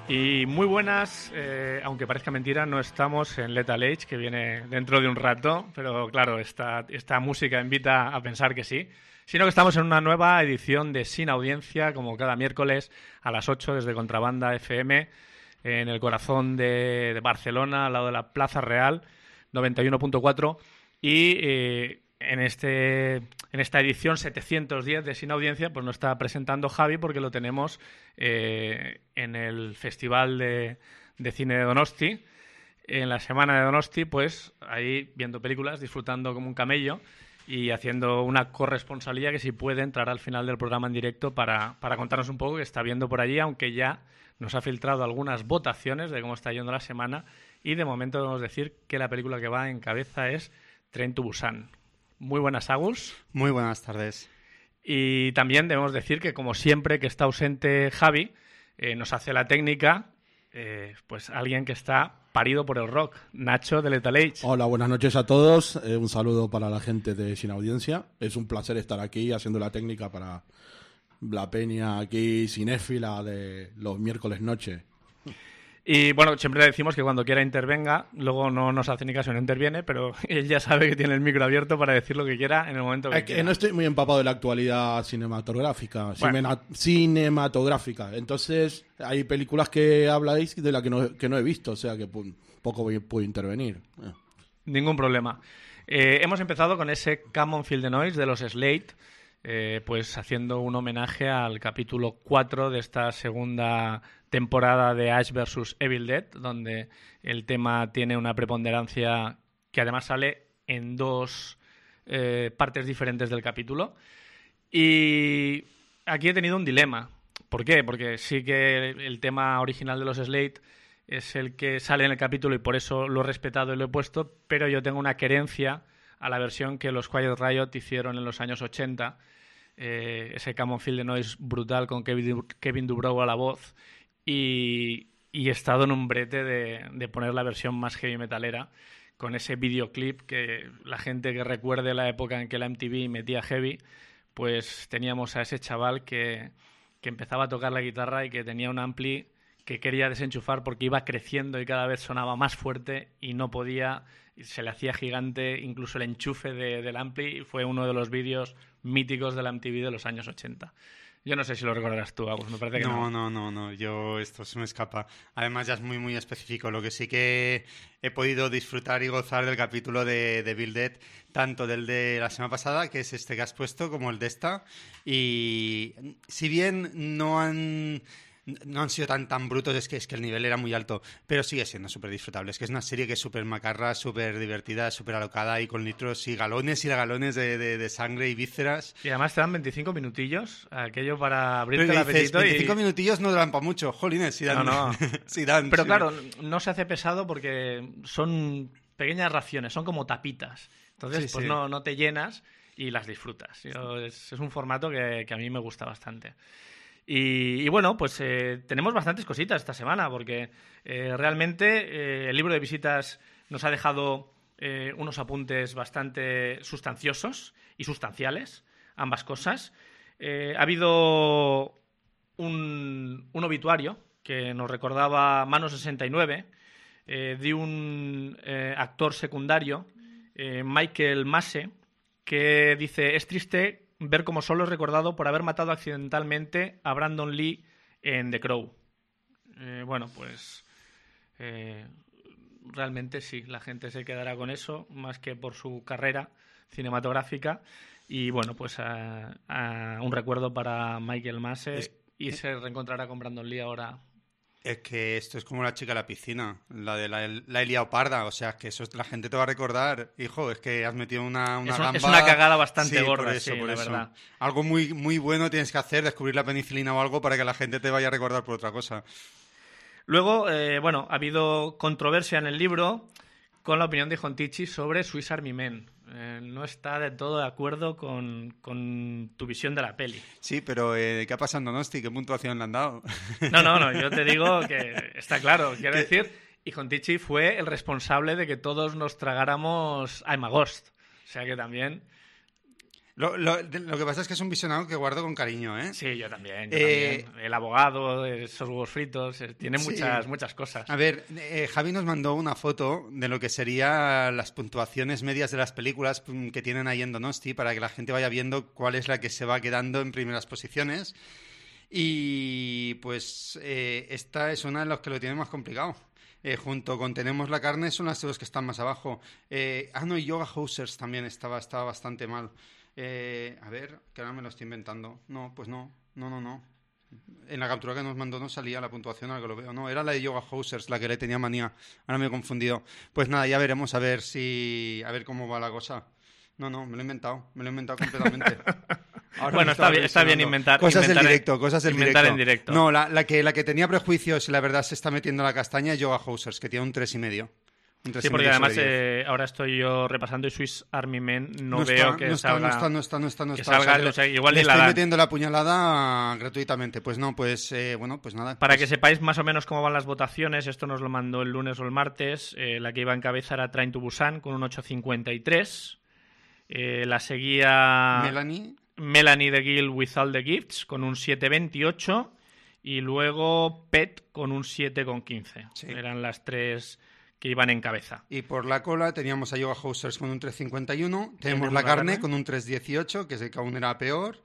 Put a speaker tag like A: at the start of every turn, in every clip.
A: Y muy buenas, aunque parezca mentira, no estamos en Lethal Age, que viene dentro de un rato, pero claro, esta música invita a pensar que sí, sino que estamos en una nueva edición de Sin Audiencia, como cada miércoles a las 8 desde Contrabanda FM, en el corazón de Barcelona, al lado de la Plaza Real, 91.4, y en esta edición 710 de Sin Audiencia, pues nos está presentando Javi porque lo tenemos en el Festival de Cine de Donosti, en la semana de Donosti, pues ahí viendo películas, disfrutando como un camello y haciendo una corresponsalía que si puede entrar al final del programa en directo para contarnos un poco qué está viendo por allí, aunque ya nos ha filtrado algunas votaciones de cómo está yendo la semana y de momento debemos decir que la película que va en cabeza es Train to Busan. Muy buenas, Agus.
B: Muy buenas tardes.
A: Y también debemos decir que, como siempre que está ausente Javi, nos hace la técnica, pues alguien que está parido por el rock, Nacho de Lethal Age.
C: Hola, buenas noches a todos. Un saludo para la gente de Sin Audiencia. Es un placer estar aquí haciendo la técnica para la peña aquí cinéfila de los miércoles noche.
A: Y bueno, siempre le decimos que cuando quiera intervenga, luego no nos hace ni caso, no interviene, pero él ya sabe que tiene el micro abierto para decir lo que quiera en el momento que quiera.
C: No estoy muy empapado de la actualidad cinematográfica, entonces hay películas que habláis de las que no he visto, o sea que poco puedo intervenir.
A: Ningún problema. Hemos empezado con ese Come On Feel the Noise de los Slade, pues haciendo un homenaje al capítulo 4 de esta segunda temporada de Ash vs. Evil Dead, donde el tema tiene una preponderancia que además sale en dos partes diferentes del capítulo. Y aquí he tenido un dilema. ¿Por qué? Porque sí que el tema original de los Slade es el que sale en el capítulo y por eso lo he respetado y lo he puesto, pero yo tengo una querencia a la versión que los Quiet Riot hicieron en los años 80, ese Come On Feel the Noise brutal con Kevin Dubrow a la voz, y he estado en un brete de poner la versión más heavy metalera con ese videoclip que la gente que recuerde la época en que la MTV metía heavy, pues teníamos a ese chaval que empezaba a tocar la guitarra y que tenía un ampli que quería desenchufar porque iba creciendo y cada vez sonaba más fuerte y no podía, se le hacía gigante incluso el enchufe del ampli, y fue uno de los vídeos míticos de la MTV de los años 80. Yo no sé si lo recordarás tú, Agus, me parece que no.
B: No, esto se me escapa. Además ya es muy, muy específico. Lo que sí que he podido disfrutar y gozar del capítulo de Evil Dead, tanto del de la semana pasada, que es este que has puesto, como el de esta. Y si bien no han sido tan brutos, es que el nivel era muy alto, pero sigue siendo súper disfrutable. Es que es una serie que es súper macarra, súper divertida, súper alocada y con litros y galones de sangre y vísceras.
A: Y además te dan 25 minutillos, aquello para abrirte
B: el
A: apetito.
B: 25 minutillos no dan para mucho, jolines, si dan.
A: No.
B: Si dan,
A: pero
B: sí.
A: Claro, no se hace pesado porque son pequeñas raciones, son como tapitas. Entonces,
B: sí.
A: No te llenas y las disfrutas. Es un formato que a mí me gusta bastante. Y bueno, pues tenemos bastantes cositas esta semana porque realmente el libro de visitas nos ha dejado unos apuntes bastante sustanciosos y sustanciales, ambas cosas. Ha habido un obituario que nos recordaba Mano 69 de un actor secundario, Michael Massey, que dice: es triste ver cómo solo es recordado por haber matado accidentalmente a Brandon Lee en The Crow. Realmente sí, la gente se quedará con eso, más que por su carrera cinematográfica. Y bueno, pues un recuerdo para Michael Massey y se reencontrará con Brandon Lee ahora.
B: Es que esto es como la chica de la piscina, la de la he liado parda, o sea, que eso la gente te va a recordar, hijo, es que has metido una gamba...
A: Es una cagada bastante gorda,
B: por eso.
A: Verdad.
B: Algo muy, muy bueno tienes que hacer, descubrir la penicilina o algo para que la gente te vaya a recordar por otra cosa.
A: Luego, ha habido controversia en el libro con la opinión de Jontichi sobre Swiss Army Men. No está de todo de acuerdo con tu visión de la peli.
B: Sí, pero ¿qué ha pasado en Donosti? ¿Qué puntuación le han dado?
A: No, yo te digo que está claro. Quiero decir, y Jontichi fue el responsable de que todos nos tragáramos I'm a Ghost. O sea que también...
B: Lo que pasa es que es un visionado que guardo con cariño, ¿eh?
A: Sí, yo también. El abogado, esos huevos fritos, tiene muchas cosas.
B: A ver, Javi nos mandó una foto de lo que serían las puntuaciones medias de las películas que tienen ahí en Donosti para que la gente vaya viendo cuál es la que se va quedando en primeras posiciones. Y pues esta es una de las que lo tiene más complicado. Junto con Tenemos la carne son las dos que están más abajo. No, y Yoga Hosers también estaba bastante mal. A ver, que ahora me lo estoy inventando. No, pues no. En la captura que nos mandó no salía la puntuación, ahora que lo veo. No, era la de Yoga Hosers la que le tenía manía. Ahora me he confundido. Pues nada, ya veremos a ver cómo va la cosa. No, me lo he inventado completamente.
A: Bueno, está bien inventar.
B: Cosas del directo.
A: Inventar en directo.
B: No, la que tenía prejuicios y la verdad se está metiendo la castaña es Yoga Hosers, que tiene un 3,5.
A: Sí, porque además ahora estoy yo repasando y Swiss Army Men no veo que salga.
B: No está.
A: O sea, igual
B: le
A: ni la
B: estoy
A: dan.
B: metiendo la puñalada gratuitamente. Pues no, pues nada.
A: Para que sepáis más o menos cómo van las votaciones, esto nos lo mandó el lunes o el martes. La que iba a encabezar era Train to Busan con un 8,53. La seguía Melanie de Guild with All the Gifts con un 7,28 y luego Pet con un 7,15. Sí. Eran las tres que iban en cabeza.
B: Y por la cola teníamos a Yoga Hosers con un 3,51, tenemos la carne con un 3,18, que es el que aún era peor,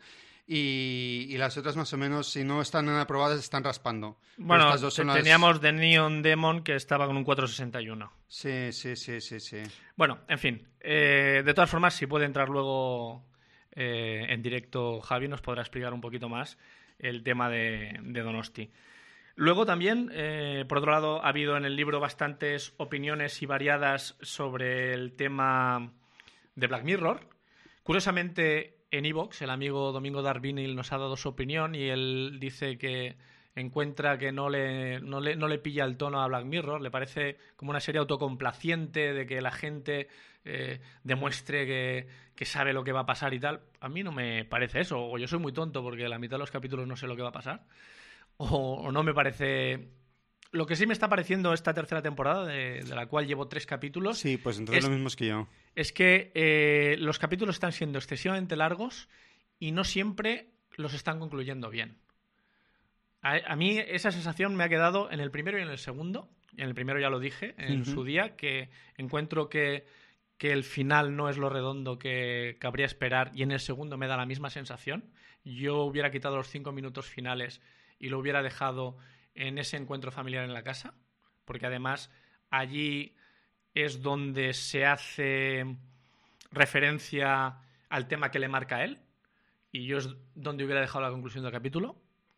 B: y las otras más o menos, si no están aprobadas, están raspando.
A: Bueno, estas dos son teníamos The Neon Demon, que estaba con un 4,61.
B: Sí.
A: Bueno, en fin, de todas formas, si puede entrar luego en directo Javi, nos podrá explicar un poquito más el tema de Donosti. Luego también, por otro lado, ha habido en el libro bastantes opiniones y variadas sobre el tema de Black Mirror. Curiosamente, en iVoox, el amigo Domingo Darvinil nos ha dado su opinión y él dice que encuentra que no le pilla el tono a Black Mirror, le parece como una serie autocomplaciente de que la gente demuestre que sabe lo que va a pasar y tal. A mí no me parece eso, o yo soy muy tonto porque la mitad de los capítulos no sé lo que va a pasar. O no me parece. Lo que sí me está pareciendo esta tercera temporada, de la cual llevo 3 capítulos.
B: Sí, pues entonces lo mismo es que yo.
A: Es que los capítulos están siendo excesivamente largos y no siempre los están concluyendo bien. A mí esa sensación me ha quedado en el primero y en el segundo. En el primero ya lo dije en su día, que encuentro que el final no es lo redondo que cabría esperar, y en el segundo me da la misma sensación. Yo hubiera quitado los 5 minutos finales y lo hubiera dejado en ese encuentro familiar en la casa, porque además allí es donde se hace referencia al tema que le marca a él, y yo es donde hubiera dejado la conclusión del capítulo.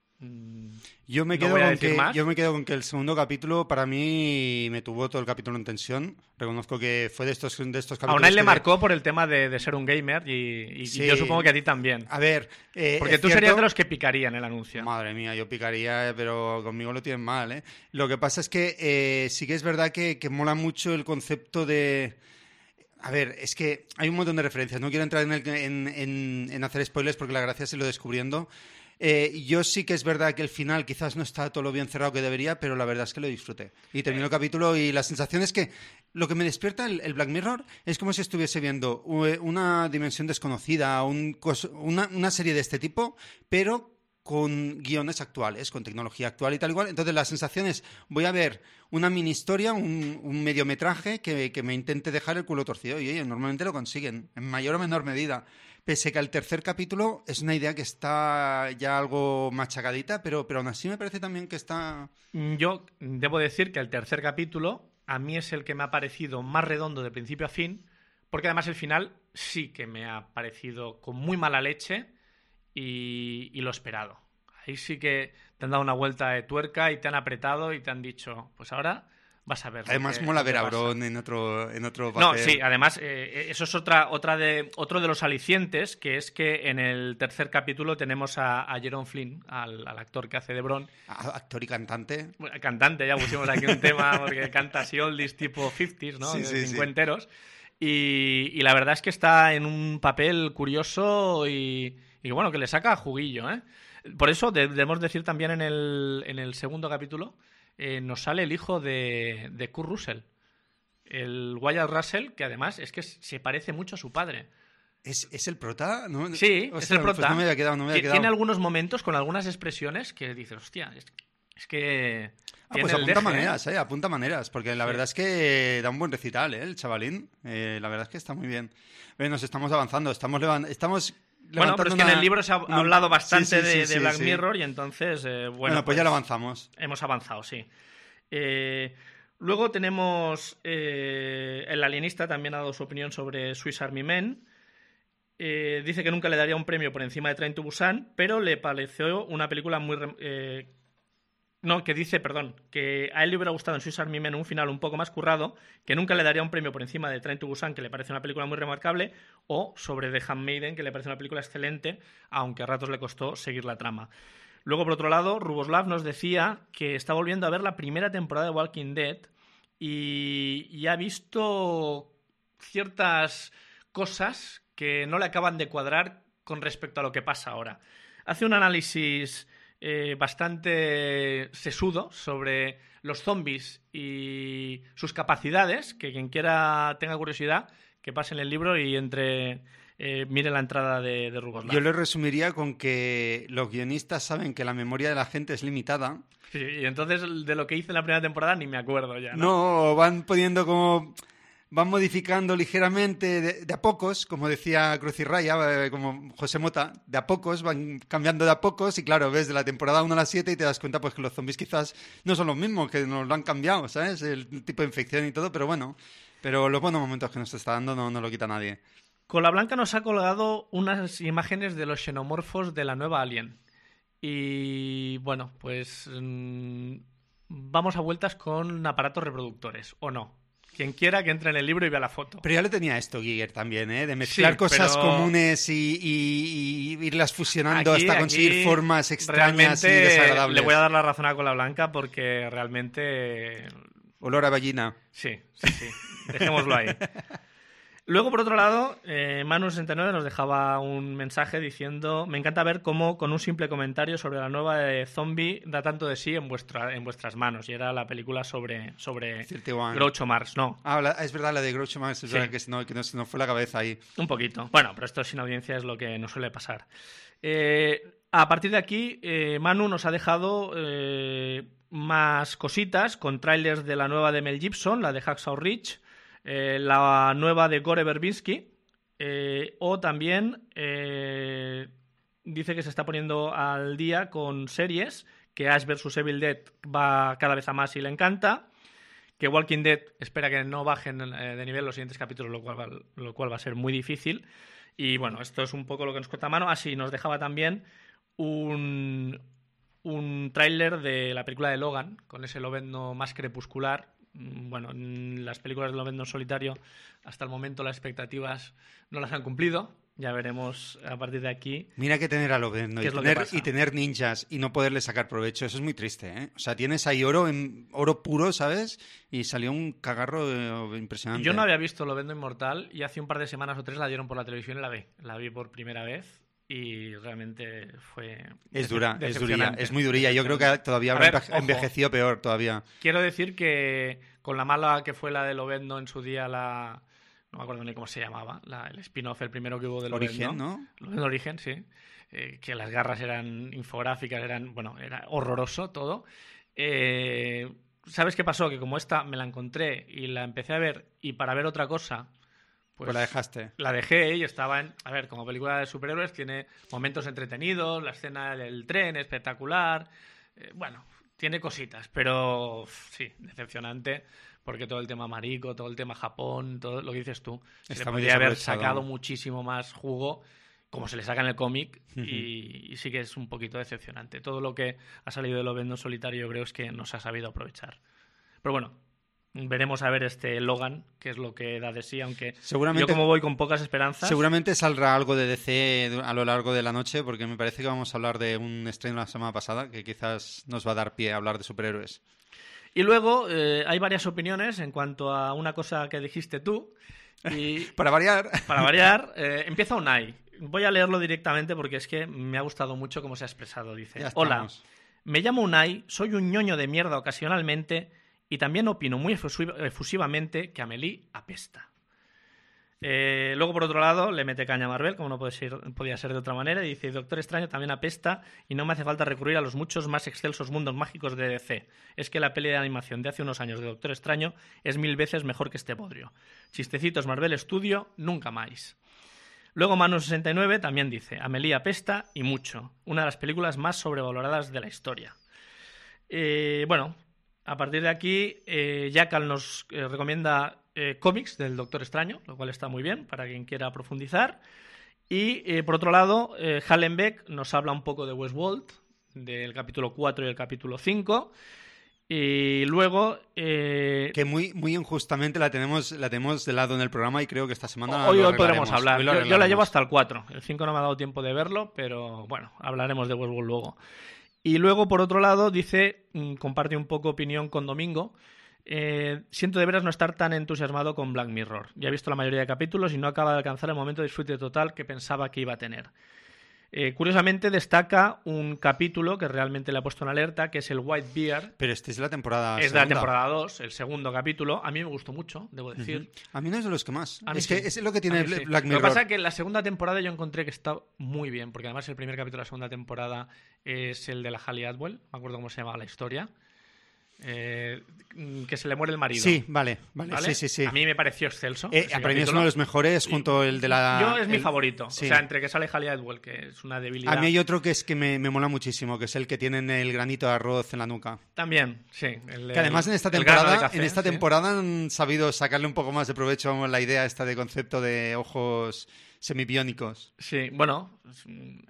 B: Yo me quedo con que el segundo capítulo para mí me tuvo todo el capítulo en tensión. Reconozco que fue de estos capítulos.
A: A él le marcó por el tema de ser un gamer y sí, yo supongo que a ti también.
B: A ver,
A: porque tú serías de los que picarían el anuncio.
B: Madre mía, yo picaría, pero conmigo lo tienen mal, ¿eh? Lo que pasa es que sí que es verdad que mola mucho el concepto de... A ver, es que hay un montón de referencias. No quiero entrar en hacer spoilers porque la gracia es irlo descubriendo. Yo sí que es verdad que el final quizás no está todo lo bien cerrado que debería, pero la verdad es que lo disfruté. Y terminó el capítulo y la sensación es que lo que me despierta el Black Mirror es como si estuviese viendo una dimensión desconocida, una serie de este tipo, pero con guiones actuales, con tecnología actual y tal igual. Entonces la sensación es, voy a ver una mini historia, un mediometraje que me intente dejar el culo torcido. Y oye, normalmente lo consiguen, en mayor o menor medida. Pese que el tercer capítulo es una idea que está ya algo machacadita, pero aún así me parece también que está...
A: Yo debo decir que el tercer capítulo a mí es el que me ha parecido más redondo de principio a fin, porque además el final sí que me ha parecido con muy mala leche y lo esperado. Ahí sí que te han dado una vuelta de tuerca y te han apretado y te han dicho, pues ahora... vas a ver.
B: Además mola ver a Bron en otro papel.
A: No, sí, además eso es otro de los alicientes, que es que en el tercer capítulo tenemos a Jerome Flynn, al actor que hace de Bron.
B: Actor y cantante.
A: Bueno, cantante, ya pusimos aquí un tema, porque canta así oldies tipo 50s, ¿no?
B: Sí,
A: cincuenteros. Y la verdad es que está en un papel curioso y bueno, que le saca juguillo, ¿eh? Por eso debemos decir también en el segundo capítulo nos sale el hijo de Kurt Russell, el Wyatt Russell, que además es que se parece mucho a su padre.
B: ¿Es el prota? ¿No?
A: Sí,
B: Ostras,
A: es el prota.
B: Pues no me había quedado, no me había quedado.
A: Tiene algunos momentos con algunas expresiones que dices, hostia, es que... tiene
B: Pues
A: el
B: apunta
A: deje,
B: maneras, apunta maneras, porque la
A: Sí.
B: verdad es que da un buen recital, el chavalín. La verdad es que está muy bien. Nos estamos avanzando, estamos
A: Bueno,
B: levantando
A: pero es que en el libro se ha hablado bastante de Black
B: sí.
A: Mirror y entonces,
B: Bueno, pues ya lo avanzamos.
A: hemos avanzado, sí. Luego tenemos el alienista también ha dado su opinión sobre Swiss Army Men. Dice que nunca le daría un premio por encima de Train to Busan, pero le pareció una película muy... que a él le hubiera gustado en Swiss Army Men un final un poco más currado, que nunca le daría un premio por encima de Train to Busan, que le parece una película muy remarcable, o sobre The Handmaiden, que le parece una película excelente, aunque a ratos le costó seguir la trama. Luego, por otro lado, Ruboslav nos decía que está volviendo a ver la primera temporada de Walking Dead y ha visto ciertas cosas que no le acaban de cuadrar con respecto a lo que pasa ahora. Hace un análisis bastante sesudo sobre los zombies y sus capacidades, que quien quiera tenga curiosidad, que pase en el libro y mire la entrada de Ruboslav.
B: Yo lo resumiría con que los guionistas saben que la memoria de la gente es limitada.
A: Sí, y entonces de lo que hice en la primera temporada ni me acuerdo ya, ¿no?
B: No, van poniendo como... Van modificando ligeramente de a pocos, como decía Cruz y Raya, como José Mota, de a pocos, van cambiando de a pocos y claro, ves de la temporada 1 a la 7 y te das cuenta pues que los zombies quizás no son los mismos, que nos lo han cambiado, ¿sabes? El tipo de infección y todo, pero bueno, pero los buenos momentos que nos está dando no lo quita nadie.
A: Cola Blanca nos ha colgado unas imágenes de los xenomorfos de la nueva Alien. Y bueno, pues vamos a vueltas con aparatos reproductores, ¿o no? Quien quiera que entre en el libro y vea la foto.
B: Pero ya lo tenía esto Giger también, ¿eh? De mezclar cosas comunes y irlas fusionando hasta conseguir formas extrañas y desagradables.
A: Le voy a dar la razón a Cola Blanca porque realmente...
B: Olor a ballena.
A: Sí. Dejémoslo ahí. Luego, por otro lado, Manu69 nos dejaba un mensaje diciendo: me encanta ver cómo con un simple comentario sobre la nueva de Zombie da tanto de sí en vuestras manos. Y era la película sobre Groucho Marx, ¿no?
B: Es verdad, la de Groucho Marx, es verdad que no fue la cabeza ahí.
A: Un poquito. Bueno, pero esto sin audiencia es lo que nos suele pasar. A partir de aquí, Manu nos ha dejado más cositas con trailers de la nueva de Mel Gibson, la de Hacksaw Ridge, la nueva de Gore Verbinski, o también dice que se está poniendo al día con series, que Ash vs Evil Dead va cada vez a más y le encanta, que Walking Dead espera que no bajen de nivel los siguientes capítulos, lo cual va a ser muy difícil. Y bueno, esto es un poco lo que nos cuenta Mano. Así nos dejaba también un tráiler de la película de Logan, con ese lobezno más crepuscular. Bueno, en las películas de lobezno solitario hasta el momento las expectativas no las han cumplido. Ya veremos a partir de aquí.
B: Mira que tener a lobezno y tener ninjas y no poderle sacar provecho, eso es muy triste, ¿eh? O sea, tienes ahí oro puro, ¿sabes? Y salió un cagarro impresionante.
A: Yo no había visto Lobezno Inmortal y hace un par de semanas o 3 la dieron por la televisión y la vi. La vi por primera vez. Y realmente fue...
B: Es dura, es durilla, es muy durilla. Yo creo que todavía habrá envejecido peor todavía.
A: Quiero decir que con la mala que fue la de Lobezno en su día, no me acuerdo ni cómo se llamaba, el spin-off, el primero que hubo de Lobezno.
B: Origen, ¿no?
A: Lobezno Origen, sí. Que las garras eran infográficas, era horroroso todo. ¿Sabes qué pasó? Que como esta me la encontré y la empecé a ver, y para ver otra cosa...
B: Pues la dejaste.
A: La dejé y estaba en... A ver, como película de superhéroes tiene momentos entretenidos, la escena del tren espectacular. Bueno, tiene cositas, pero sí, decepcionante, porque todo el tema marico, todo el tema Japón, todo lo que dices tú, se le podría haber sacado muchísimo más jugo, como se le saca en el cómic, y sí que es un poquito decepcionante. Todo lo que ha salido de Lobezno Solitario yo creo es que no se ha sabido aprovechar. Pero bueno, veremos a ver este Logan, que es lo que da de sí, aunque yo como voy con pocas esperanzas.
B: Seguramente saldrá algo de DC a lo largo de la noche, porque me parece que vamos a hablar de un estreno la semana pasada, que quizás nos va a dar pie a hablar de superhéroes.
A: Y luego hay varias opiniones en cuanto a una cosa que dijiste tú. Y
B: Para variar,
A: empieza Unai. Voy a leerlo directamente porque es que me ha gustado mucho cómo se ha expresado. Dice: hola, me llamo Unai, soy un ñoño de mierda ocasionalmente y también opino muy efusivamente que Amélie apesta. Luego, por otro lado, le mete caña a Marvel, como no podía ser de otra manera, y dice: Doctor Extraño también apesta y no me hace falta recurrir a los muchos más excelsos mundos mágicos de DC. Es que la peli de animación de hace unos años de Doctor Extraño es 1000 veces mejor que este bodrio. Chistecitos Marvel Studio, nunca más. Luego Manu69 también dice: Amelie apesta y mucho. Una de las películas más sobrevaloradas de la historia. Bueno, a partir de aquí, Jackal nos recomienda cómics del Doctor Extraño, lo cual está muy bien para quien quiera profundizar. Y por otro lado, Hallenbeck nos habla un poco de Westworld, del capítulo 4 y el capítulo 5. Y luego...
B: que muy injustamente la tenemos de lado en el programa y creo que esta semana
A: hoy podremos hablar. Yo la llevo hasta el 4. El 5 no me ha dado tiempo de verlo, pero bueno, hablaremos de Westworld luego. Y luego, por otro lado, dice, comparte un poco opinión con Domingo. Siento de veras no estar tan entusiasmado con Black Mirror. Ya he visto la mayoría de capítulos y no acaba de alcanzar el momento de disfrute total que pensaba que iba a tener. Curiosamente destaca un capítulo que realmente le ha puesto en alerta, que es el White Bear.
B: Pero este es de la temporada
A: Es de la temporada 2, el segundo capítulo. A mí me gustó mucho, debo decir.
B: A mí no es de los que más.
A: Es
B: que es lo que tiene Black Mirror.
A: Lo que pasa es que la segunda temporada yo encontré que está muy bien, porque además el primer capítulo de la segunda temporada es el de la Hayley Atwell, me acuerdo cómo se llamaba la historia. Que se le muere el marido.
B: Sí, vale. Sí.
A: A mí me pareció excelso.
B: Para mí es uno de los mejores, junto el de la...
A: Yo es mi favorito.
B: Sí.
A: O sea, entre que sale Hayley Atwell, que es una debilidad.
B: A mí hay otro que es que me mola muchísimo, que es el que tienen el granito de arroz en la nuca.
A: También, sí.
B: Que además en esta temporada han sabido sacarle un poco más de provecho a la idea esta de concepto de ojos semibiónicos.
A: Sí, bueno, en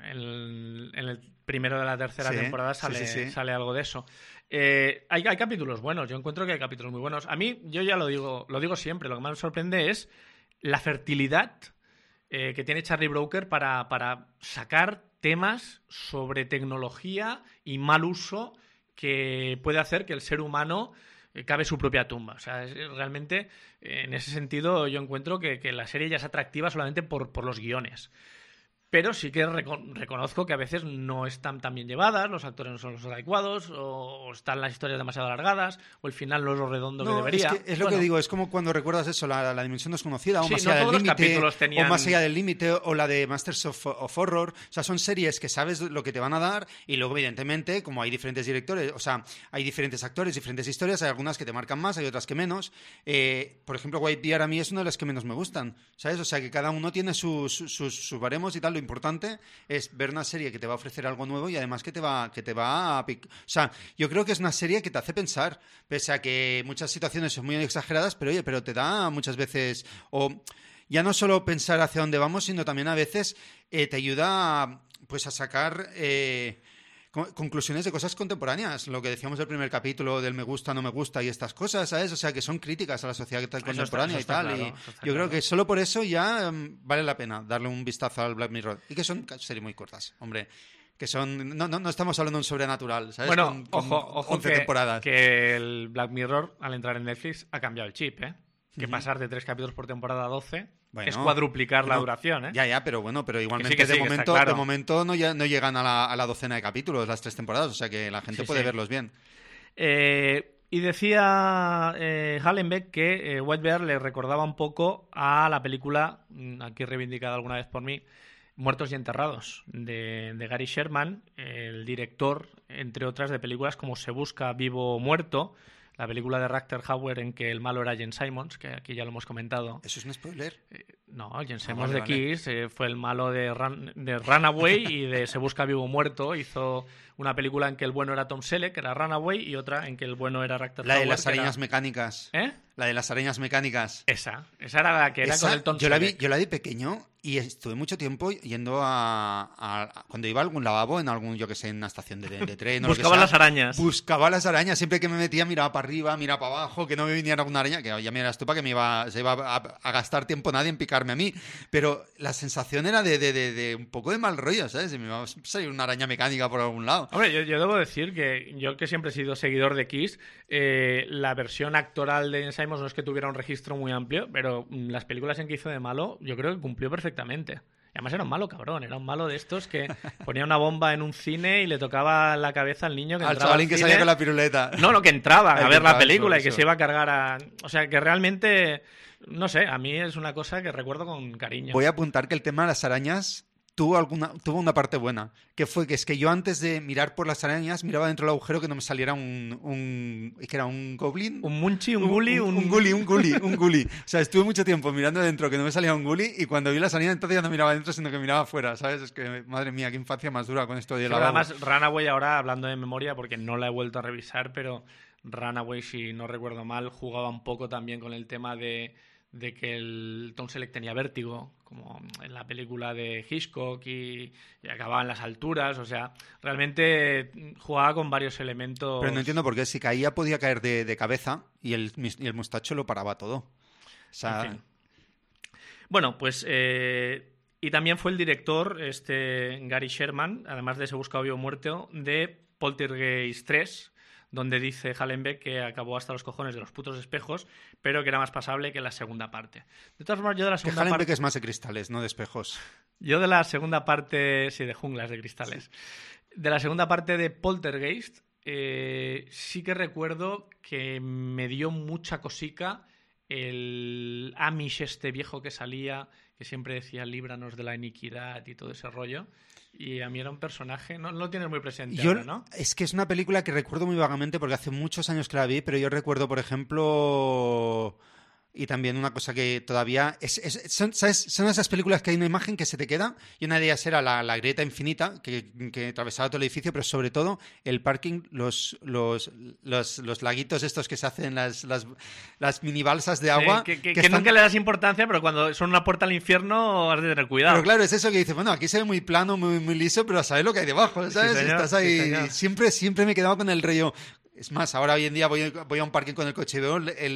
A: el primero de la tercera temporada sale algo de eso. Hay capítulos buenos, yo encuentro que hay capítulos muy buenos. A mí, yo ya lo digo siempre, lo que más me sorprende es la fertilidad que tiene Charlie Brooker para sacar temas sobre tecnología y mal uso que puede hacer que el ser humano cabe su propia tumba. O sea, realmente, en ese sentido, yo encuentro que la serie ya es atractiva solamente por los guiones. Pero sí que reconozco que a veces no están tan bien llevadas, los actores no son los adecuados, o están las historias demasiado alargadas, o el final no es lo redondo que debería.
B: Es lo que digo, es como cuando recuerdas eso, la dimensión desconocida, o más allá del límite, o más allá del límite, o la de Masters of Horror. O sea, son series que sabes lo que te van a dar, y luego, evidentemente, como hay diferentes directores, o sea, hay diferentes actores, diferentes historias, hay algunas que te marcan más, hay otras que menos. Por ejemplo, White Bear a mí es una de las que menos me gustan, ¿sabes? O sea, que cada uno tiene sus baremos y tal. Lo importante es ver una serie que te va a ofrecer algo nuevo y además que te va a... O sea, yo creo que es una serie que te hace pensar, pese a que muchas situaciones son muy exageradas, pero te da muchas veces... O ya no solo pensar hacia dónde vamos, sino también a veces te ayuda a sacar... conclusiones de cosas contemporáneas, lo que decíamos del primer capítulo del me gusta, no me gusta y estas cosas, ¿sabes? O sea, que son críticas a la sociedad contemporánea y tal.
A: Claro,
B: y yo creo que solo por eso ya vale la pena darle un vistazo al Black Mirror. Y que son series muy cortas, hombre. Que son... No estamos hablando de un sobrenatural, ¿sabes?
A: Bueno,
B: con
A: ojo
B: 11 temporadas.
A: Que el Black Mirror, al entrar en Netflix, ha cambiado el chip, ¿eh? Que pasar de 3 capítulos por temporada a 12 es cuadruplicar la duración, ¿eh?
B: Ya, pero igualmente
A: que sí,
B: de momento no llegan a la docena de capítulos, las 3 temporadas, o sea que la gente puede verlos bien.
A: Y decía Hallenbeck que White Bear le recordaba un poco a la película, aquí reivindicada alguna vez por mí, Muertos y Enterrados, de Gary Sherman, el director, entre otras, de películas como Se busca vivo o muerto, la película de Rutger Hauer en que el malo era Gene Simmons, que aquí ya lo hemos comentado.
B: ¿Eso es un spoiler?
A: No, Gene Simmons de Kiss fue el malo de Runaway y de Se busca vivo o muerto. Hizo una película en que el bueno era Tom Selleck, que era Runaway, y otra en que el bueno era Rutger Hauer.
B: La de las arañas mecánicas.
A: ¿Eh?
B: La de las arañas mecánicas.
A: Esa era la que era con el Tom Selleck.
B: Yo la vi pequeño y estuve mucho tiempo yendo cuando iba a algún lavabo, en en una estación de tren.
A: Buscaba las arañas.
B: Buscaba las arañas. Siempre que me metía miraba para arriba, miraba para abajo, que no me viniera una araña, que ya me eras tú para que se iba a gastar tiempo nadie en picarme a mí. Pero la sensación era de un poco de mal rollo, ¿sabes? Si me iba a salir una araña mecánica por algún lado.
A: Hombre, yo debo decir que yo, que siempre he sido seguidor de Kiss, la versión actoral de Gene Simmons no es que tuviera un registro muy amplio, pero las películas en que hizo de malo yo creo que cumplió perfectamente. Además era un malo cabrón, era un malo de estos que ponía una bomba en un cine y le tocaba la cabeza al niño que
B: Al
A: entraba al
B: chavalín que
A: cine.
B: salía con la piruleta.
A: No, que entraba
B: El
A: a
B: que
A: ver la
B: entraba,
A: película y que
B: eso.
A: se iba a cargar a... O sea, que realmente, no sé, a mí es una cosa que recuerdo con cariño.
B: Voy a apuntar que el tema de las arañas tuvo una parte buena, que fue que es que yo antes de mirar por las arañas miraba dentro del agujero que no me saliera que era un goblin.
A: Un munchi, un gully,
B: un gully. O sea, estuve mucho tiempo mirando dentro que no me salía un gully y cuando vi las arañas entonces ya no miraba dentro sino que miraba afuera, ¿sabes? Es que, madre mía, qué infancia más dura con esto de la
A: Además, Runaway ahora, hablando de memoria, porque no la he vuelto a revisar, pero Runaway, si no recuerdo mal, jugaba un poco también con el tema de que el Tom Selleck tenía vértigo, como en la película de Hitchcock, y acababa en las alturas. O sea, realmente jugaba con varios elementos.
B: Pero no entiendo por qué, si caía podía caer de cabeza y el mostacho lo paraba todo. O sea...
A: En fin. Bueno, pues... y también fue el director, Gary Sherman, además de ese Buscado Vivo Muerto, de Poltergeist 3, donde dice Hallenbeck que acabó hasta los cojones de los putos espejos, pero que era más pasable que la segunda parte. De todas formas, yo de la
B: Que
A: segunda
B: Hallenbeck
A: parte...
B: es más de cristales, no de espejos.
A: Yo de la segunda parte... Sí, de junglas de cristales. Sí. De la segunda parte de Poltergeist, sí que recuerdo que me dio mucha cosica el Amish viejo que salía, que siempre decía líbranos de la iniquidad y todo ese rollo. Y a mí era un personaje... No lo tienes muy presente ahora, ¿no?
B: Es que es una película que recuerdo muy vagamente porque hace muchos años que la vi, pero yo recuerdo, por ejemplo... Y también una cosa que todavía... ¿sabes? Son esas películas que hay una imagen que se te queda y una de ellas era la grieta infinita que atravesaba todo el edificio, pero sobre todo el parking, los laguitos estos que se hacen, las mini balsas de agua.
A: Sí, que nunca le das importancia, pero cuando son una puerta al infierno has de tener cuidado.
B: Pero claro, es eso que dices, bueno, aquí se ve muy plano, muy liso, pero a saber lo que hay debajo, ¿sabes?
A: Sí, señor,
B: estás ahí.
A: sí,
B: Siempre me he quedado con el rollo... Es más, ahora hoy en día voy a un parking con el coche y veo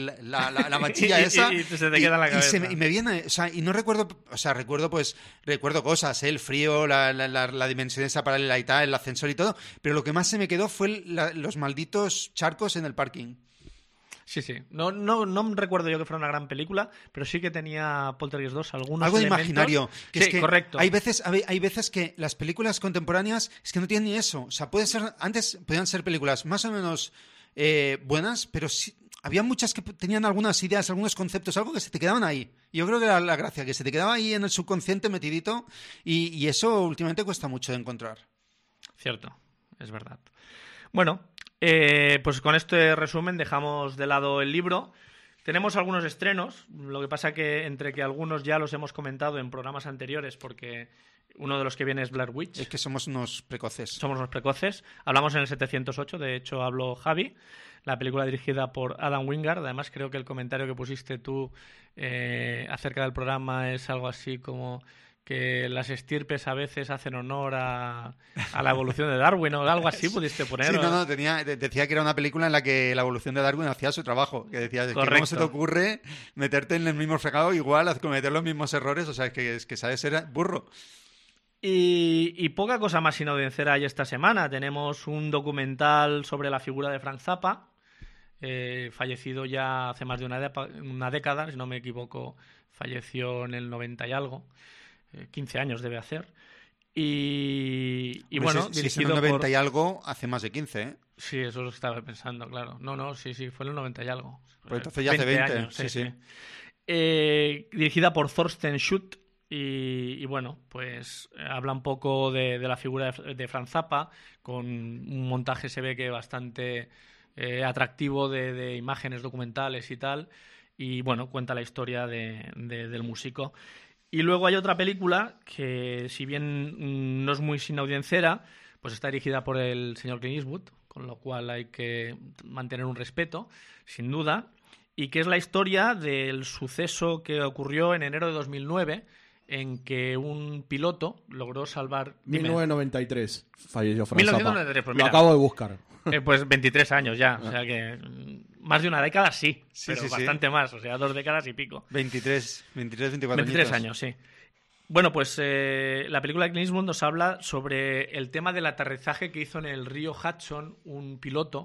B: la manchilla esa
A: y se te queda en la cabeza.
B: Y me viene, o sea, y no recuerdo, o sea, recuerdo cosas, el frío, la dimensión esa paralela y tal, el ascensor y todo, pero lo que más se me quedó fue los malditos charcos en el parking.
A: Sí. No recuerdo yo que fuera una gran película, pero sí que tenía Poltergeist 2 algunos
B: algo de
A: elementos...
B: imaginario. Que es que
A: correcto.
B: Hay veces que las películas contemporáneas es que no tienen ni eso. O sea, antes podían ser películas más o menos buenas, pero sí, había muchas que tenían algunas ideas, algunos conceptos, algo que se te quedaban ahí. Y yo creo que era la gracia, que se te quedaba ahí en el subconsciente metidito y eso últimamente cuesta mucho de encontrar.
A: Cierto, es verdad. Bueno... pues con este resumen dejamos de lado el libro. Tenemos algunos estrenos, lo que pasa que entre que algunos ya los hemos comentado en programas anteriores, porque uno de los que viene es Blair Witch.
B: Es que somos unos precoces.
A: Somos unos precoces. Hablamos en el 708, de hecho habló Javi, la película dirigida por Adam Wingard. Además creo que el comentario que pusiste tú acerca del programa es algo así como... que las estirpes a veces hacen honor a la evolución de Darwin o algo así, pudiste poner.
B: Sí, decía que era una película en la que la evolución de Darwin hacía su trabajo, que decía, ¿cómo se te ocurre meterte en el mismo fregado igual, a cometer los mismos errores? O sea, es que sabes ser burro.
A: Y poca cosa más sin audiencia hay esta semana. Tenemos un documental sobre la figura de Frank Zappa, fallecido ya hace más de una década, si no me equivoco, falleció en el 90 y algo. 15 años debe hacer. Y bueno,
B: dirigido en el 90 y algo, hace más de 15, ¿eh?
A: Sí, eso lo estaba pensando, claro. No, sí, fue en el 90 y algo.
B: Pues entonces ya hace 20
A: años. Sí.
B: Dirigida
A: por Thorsten Schutt. Y bueno, pues habla un poco de la figura de Frank Zappa, con un montaje se ve que bastante atractivo de imágenes documentales y tal. Y bueno, cuenta la historia del músico. Y luego hay otra película que, si bien no es muy sin audiencera, pues está dirigida por el señor Clint Eastwood, con lo cual hay que mantener un respeto, sin duda, y que es la historia del suceso que ocurrió en enero de 2009, en que un piloto logró salvar...
C: 1993 falleció Frank Zappa.
A: 1993, pues mira,
C: lo acabo de buscar.
A: Pues 23 años ya, o sea que más de una década sí, pero bastante más, o sea, 2 décadas y pico. 23 años, sí. Bueno, pues la película de Clint Eastwood nos habla sobre el tema del aterrizaje que hizo en el río Hudson un piloto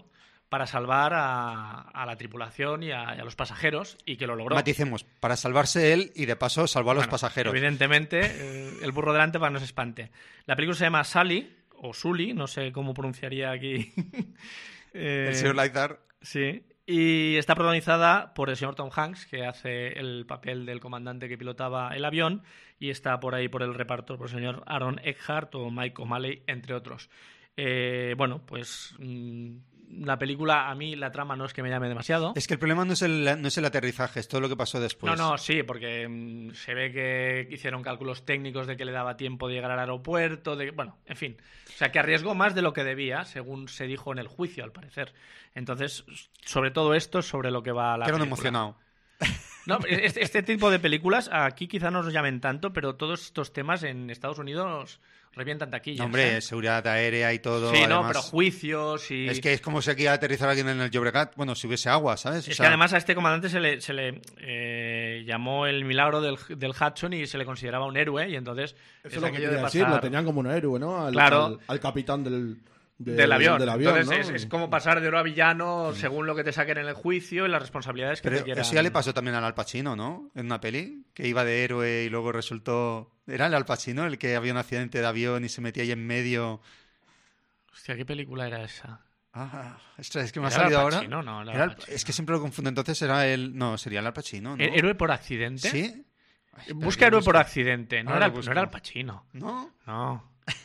A: para salvar a la tripulación y a los pasajeros, y que lo logró.
B: Maticemos, para salvarse él y de paso salvar a los pasajeros.
A: Evidentemente, el burro delante para que no se espante. La película se llama Sully, o Sully, no sé cómo pronunciaría aquí.
B: El señor Lightyear.
A: Sí. Y está protagonizada por el señor Tom Hanks, que hace el papel del comandante que pilotaba el avión, y está por ahí por el reparto por el señor Aaron Eckhart o Mike O'Malley, entre otros. Bueno, pues la película, a mí la trama no es que me llame demasiado.
B: Es que el problema no es el aterrizaje, es todo lo que pasó después.
A: No, sí, porque se ve que hicieron cálculos técnicos de que le daba tiempo de llegar al aeropuerto, bueno, en fin. O sea, que arriesgó más de lo que debía, según se dijo en el juicio, al parecer. Entonces, sobre todo esto es sobre lo que va la película.
B: Emocionado.
A: No, este tipo de películas aquí quizá no nos llamen tanto, pero todos estos temas en Estados Unidos revientan taquillas.
B: No, hombre, seguridad aérea y todo.
A: Sí,
B: además,
A: no, pero juicios y...
B: Es que es como si aquí aterrizara alguien en el Llobregat, bueno, si hubiese agua, ¿sabes?
A: Es que además a este comandante se le llamó el milagro del Hudson y se le consideraba un héroe, y entonces...
C: Eso es lo que quería decir, lo tenían como un héroe, ¿no?
A: Al
C: capitán
A: del avión.
C: Entonces,
A: ¿no? es como pasar de héroe a villano según lo que te saquen en el juicio y las responsabilidades que te quieran.
B: Eso ya le pasó también al Al Pacino, ¿no? En una peli, que iba de héroe y luego resultó... ¿Era el Al Pacino el que había un accidente de avión y se metía ahí en medio?
A: Hostia, ¿qué película era esa?
B: Es que me ha salido
A: Al Pacino,
B: ahora.
A: No, era Al Pacino.
B: Es que siempre lo confundo. Entonces era el... No, sería el Al Pacino, ¿no?
A: ¿Héroe por accidente?
B: ¿Sí?
A: Busca héroe por accidente. No era Al Pacino.
B: ¿No?
A: No.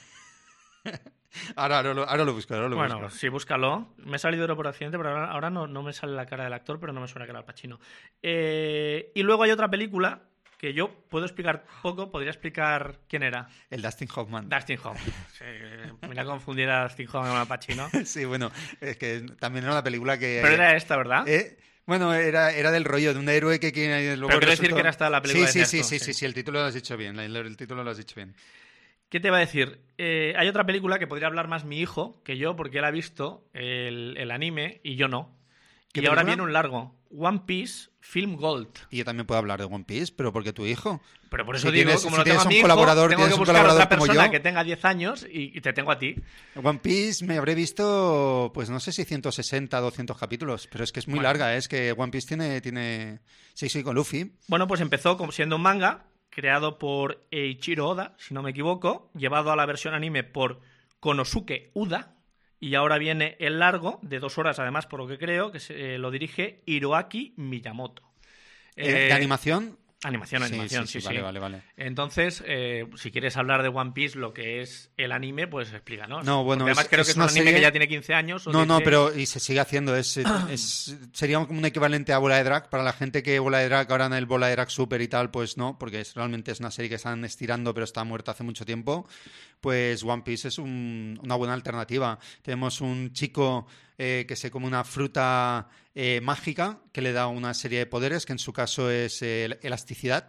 B: Ahora lo busco.
A: Bueno, sí, búscalo. Me ha salido héroe por accidente, pero ahora no me sale la cara del actor, pero no me suena que era Al Pacino. Y luego hay otra película que yo puedo explicar poco, podría explicar quién era.
B: El Dustin Hoffman.
A: Dustin Hoffman. Sí, me voy a confundir a Dustin Hoffman con Al Pacino.
B: Sí, bueno, es que también era una película que...
A: Pero era esta, ¿verdad?
B: Bueno, era del rollo de un héroe que luego
A: pero quiero decir que era esta la película.
B: Sí, el título lo has dicho bien. El título lo has dicho bien.
A: ¿Qué te iba a decir? Hay otra película que podría hablar más mi hijo que yo, porque él ha visto el anime y yo no. Y
B: película?
A: Ahora viene un largo. One Piece Film Gold.
B: Y yo también puedo hablar de One Piece, pero porque tu hijo.
A: Pero por eso digo, como
B: si
A: lo tengo a mi hijo, tengo que buscar a otra persona que tenga 10 años y te tengo a ti.
B: One Piece me habré visto, pues no sé si 160, 200 capítulos, pero es que es muy larga, es que One Piece tiene... Sí, con Luffy.
A: Bueno, pues empezó como siendo un manga creado por Eiichiro Oda, si no me equivoco, llevado a la versión anime por Konosuke Uda, y ahora viene el largo, de 2 horas además, por lo que creo, que lo dirige Hiroaki Miyamoto.
B: ¿De animación?
A: Animación, sí.
B: Vale.
A: Entonces, si quieres hablar de One Piece, lo que es el anime, pues explícanos.
B: No, bueno,
A: porque además creo que es un anime que ya tiene 15 años.
B: No, pero y se sigue haciendo. Sería como un equivalente a Bola de Drag. Para la gente que Bola de Drag, ahora en el Bola de Drag Super y tal, pues no, porque realmente es una serie que están estirando, pero está muerta hace mucho tiempo. Pues One Piece es una buena alternativa. Tenemos un chico que se come una fruta mágica que le da una serie de poderes, que en su caso es elasticidad.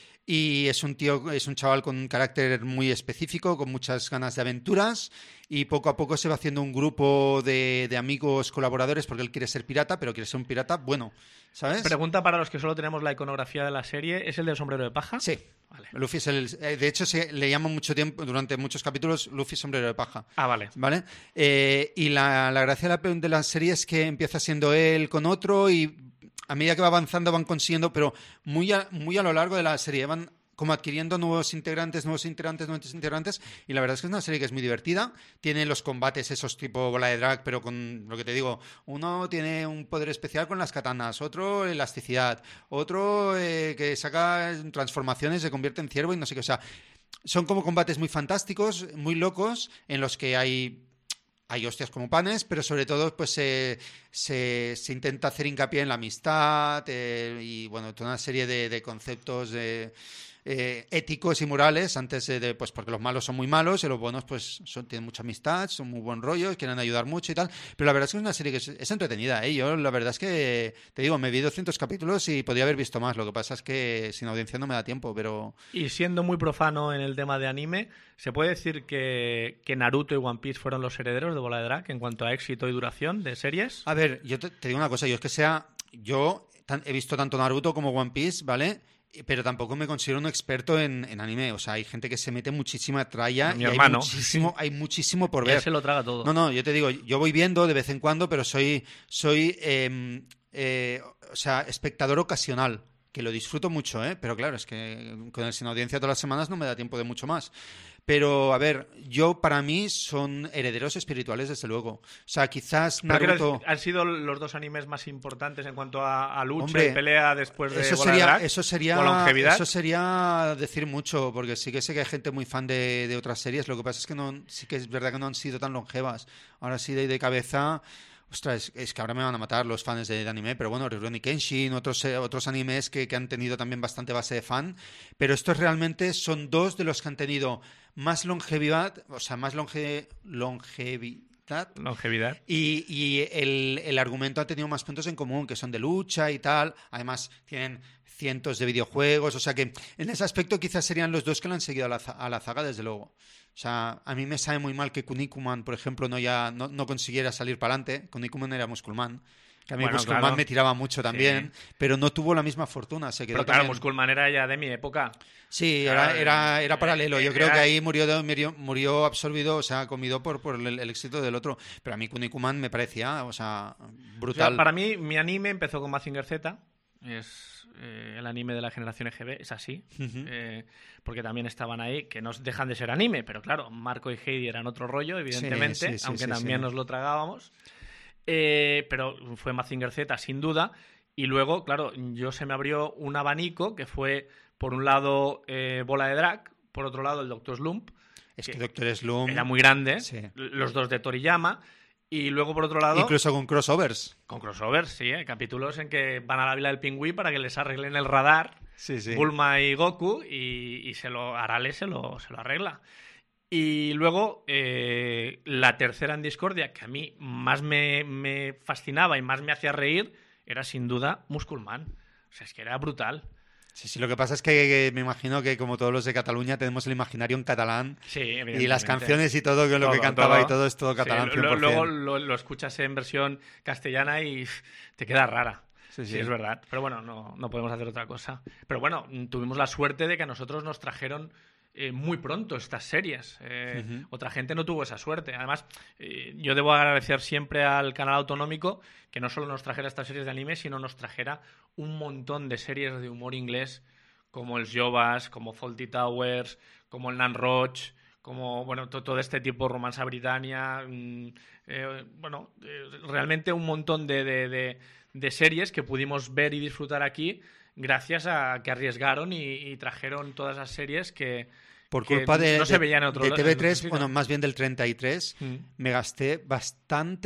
B: Y es un chaval con un carácter muy específico, con muchas ganas de aventuras, y poco a poco se va haciendo un grupo de amigos colaboradores, porque él quiere ser pirata, pero quiere ser un pirata bueno, ¿sabes?
A: Pregunta para los que solo tenemos la iconografía de la serie, ¿es el del sombrero de paja?
B: Sí. Vale. Luffy es de hecho, le llaman mucho tiempo, durante muchos capítulos, Luffy sombrero de paja.
A: Ah, vale.
B: ¿Vale? Y la gracia de la serie es que empieza siendo él con otro, y a medida que va avanzando van consiguiendo, pero muy a lo largo de la serie van como adquiriendo nuevos integrantes, y la verdad es que es una serie que es muy divertida. Tiene los combates esos tipo Bola de Drag, pero con lo que te digo, uno tiene un poder especial con las katanas, otro elasticidad, otro que saca transformaciones, se convierte en ciervo y no sé qué, o sea, son como combates muy fantásticos, muy locos, en los que hay hostias como panes, pero sobre todo pues se intenta hacer hincapié en la amistad y bueno, toda una serie de conceptos éticos y morales antes pues porque los malos son muy malos y los buenos pues tienen mucha amistad, son muy buen rollo, quieren ayudar mucho y tal, pero la verdad es que es una serie que es entretenida, yo la verdad es que te digo, me vi 200 capítulos y podría haber visto más, lo que pasa es que sin audiencia no me da tiempo, pero... Y
A: siendo muy profano en el tema de anime, ¿se puede decir que Naruto y One Piece fueron los herederos de Bola de Drag en cuanto a éxito y duración de series?
B: A ver, yo te digo una cosa, yo he visto tanto Naruto como One Piece, ¿vale? pero tampoco me considero un experto en anime. O sea, hay gente que se mete muchísima tralla y
A: hermano.
B: hay muchísimo por ver.
A: Él se lo traga todo.
B: No, yo te digo, yo voy viendo de vez en cuando, pero soy o sea, espectador ocasional, que lo disfruto mucho, ¿eh? Pero claro, es que con el Sin Audiencia todas las semanas no me da tiempo de mucho más. Pero, a ver, para mí son herederos espirituales, desde luego. O sea, quizás Naruto...
A: ¿Han sido los dos animes más importantes en cuanto a lucha
B: Hombre,
A: y pelea después de
B: eso
A: Bola de Drag? ¿O longevidad?
B: Eso sería decir mucho, porque sí que sé que hay gente muy fan de otras series. Lo que pasa es que sí que es verdad que no han sido tan longevas. Ahora sí, de cabeza... Ostras, es que ahora me van a matar los fans de anime, pero bueno, Rurouni Kenshin, otros animes que han tenido también bastante base de fan, pero estos realmente son dos de los que han tenido más longevidad, o sea, más longevidad. Y el argumento ha tenido más puntos en común, que son de lucha y tal. Además, tienen cientos de videojuegos. O sea que en ese aspecto quizás serían los dos que le han seguido a la saga, desde luego. O sea, a mí me sabe muy mal que Kinnikuman, por ejemplo, no consiguiera salir para adelante. Kinnikuman era Musculman. Que a mí Musculman
A: claro,
B: me tiraba mucho también, pero no tuvo la misma fortuna.
A: Pero claro, Musculman era ya de mi época.
B: Sí, era paralelo. Yo creo que ahí murió absorbido, o sea, comido por el éxito del otro. Pero a mí Kinnikuman me parecía, o sea, brutal.
A: O sea, para mí, mi anime empezó con Mazinger Z. Es el anime de la generación EGB, es así. Porque también estaban ahí, que no dejan de ser anime, pero claro, Marco y Heidi eran otro rollo, evidentemente, aunque también nos lo tragábamos. Pero fue Mazinger Z, sin duda. Y luego, claro, se me abrió un abanico que fue, por un lado, Bola de Drag, por otro lado, el Dr. Slump.
B: Es que Dr. Slump
A: era muy grande, los dos de Toriyama. Y luego, por otro lado...
B: Incluso con crossovers.
A: Con crossovers, sí. Capítulos en que van a la Vila del Pingüí para que les arreglen el radar. Bulma y Goku. Y Arale se lo arregla. Y luego, la tercera en discordia, que a mí más me fascinaba y más me hacía reír, era sin duda Musculman. O sea, es que era brutal.
B: Sí, lo que pasa es que me imagino que como todos los de Cataluña tenemos el imaginario en catalán.
A: Sí,
B: y las canciones y todo, lo que cantaba y todo es todo catalán.
A: Sí, luego lo escuchas en versión castellana y te queda rara. Sí, es verdad. Pero bueno, no podemos hacer otra cosa. Pero bueno, tuvimos la suerte de que a nosotros nos trajeron muy pronto estas series. Otra gente no tuvo esa suerte. Además, yo debo agradecer siempre al canal autonómico que no solo nos trajera estas series de anime, sino nos trajera un montón de series de humor inglés, como el Jovas, como Fawlty Towers, como el Nan Roach, como todo este tipo, Romanza Britannia. Realmente un montón de series que pudimos ver y disfrutar aquí, gracias a que arriesgaron y trajeron todas esas series que
B: por culpa
A: no se veían en otro lado.
B: De TV3, bueno, más bien del 33, me gasté bastante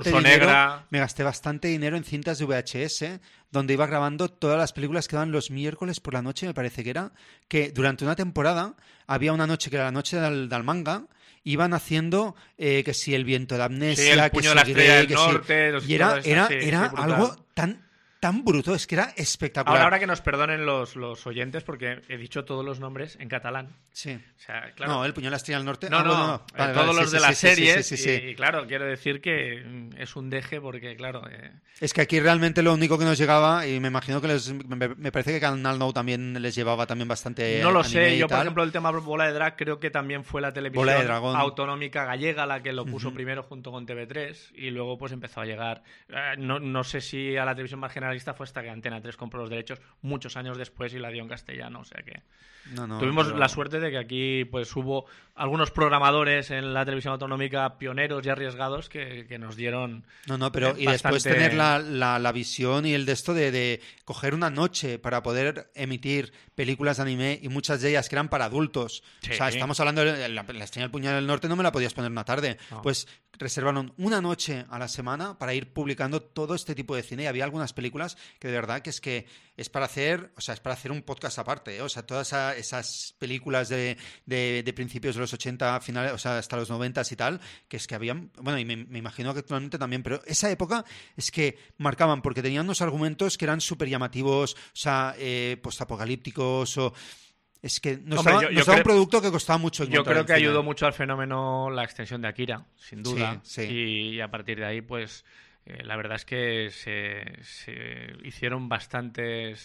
B: dinero en cintas de VHS, donde iba grabando todas las películas que daban los miércoles por la noche, me parece que era, que durante una temporada había una noche que era la noche del manga, iban haciendo que si el viento de amnesia,
A: el puño de la estrella del norte,
B: y era algo tan bruto, es que era espectacular.
A: Ahora que nos perdonen los oyentes, porque he dicho todos los nombres en catalán.
B: Sí.
A: O sea, claro.
B: No, el puño de la estrella del norte.
A: No. Todos los de las series. Y claro, quiero decir que es un deje porque, claro...
B: Es que aquí realmente lo único que nos llegaba, y me imagino que me parece que Canal Now también les llevaba también bastante.
A: No lo sé, yo por ejemplo el tema Bola de Drag creo que también fue la televisión autonómica gallega la que lo puso primero junto con TV3 y luego pues empezó a llegar. No sé si a la televisión más generalista fue hasta que Antena 3 compró los derechos muchos años después y la dio en castellano, o sea que tuvimos la suerte de que aquí pues hubo algunos programadores en la televisión autonómica pioneros y arriesgados que nos dieron
B: pero y después tener la visión y el de esto de coger una noche para poder emitir películas de anime y muchas de ellas que eran para adultos. O sea, estamos hablando de la estrella del puñal del norte, no me la podías poner una tarde. Pues reservaron una noche a la semana para ir publicando todo este tipo de cine y había algunas películas que de verdad que es para hacer, o sea, es para hacer un podcast aparte, ¿eh? O sea, todas esas películas de principios de los 80, finales, o sea, hasta los 90 y tal, que es que habían, bueno, y me imagino que actualmente también, pero esa época es que marcaban porque tenían unos argumentos que eran súper llamativos, o sea, postapocalípticos o... Es que nos daba un producto que costaba mucho encontrar.
A: Yo creo que ayudó mucho al fenómeno la extensión de Akira, sin duda.
B: Sí.
A: Y a partir de ahí, pues, la verdad es que se hicieron bastantes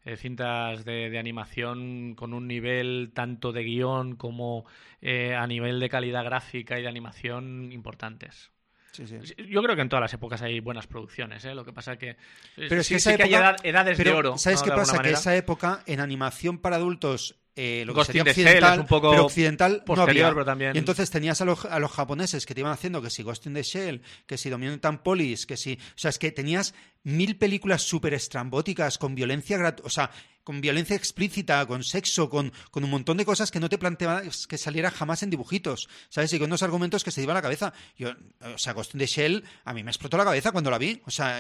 A: cintas de animación con un nivel tanto de guión como a nivel de calidad gráfica y de animación importantes.
D: Sí, sí.
A: Yo creo que en todas las épocas hay buenas producciones, ¿eh? Lo que pasa que...
D: Pero es que
A: sí
D: esa
A: que
D: época,
A: hay edades de oro,
D: ¿sabes
A: ¿no?
D: qué
A: De alguna
D: pasa? Que
A: manera.
D: esa época en animación para adultos, lo que
A: Ghost
D: sería
A: in the Shell
D: occidental,
A: es un poco
D: pero occidental
A: posterior,
D: no había.
A: pero también...
D: Y entonces tenías a los japoneses que te iban haciendo que si Ghost in the Shell, que si Dominion Police, que si... O sea, es que tenías 1000 películas súper estrambóticas con violencia o sea, con violencia explícita, con sexo, con un montón de cosas que no te planteabas que saliera jamás en dibujitos, ¿sabes? Y con unos argumentos que se te iban a la cabeza. O sea, Ghost in the Shell a mí me explotó la cabeza cuando la vi. O sea,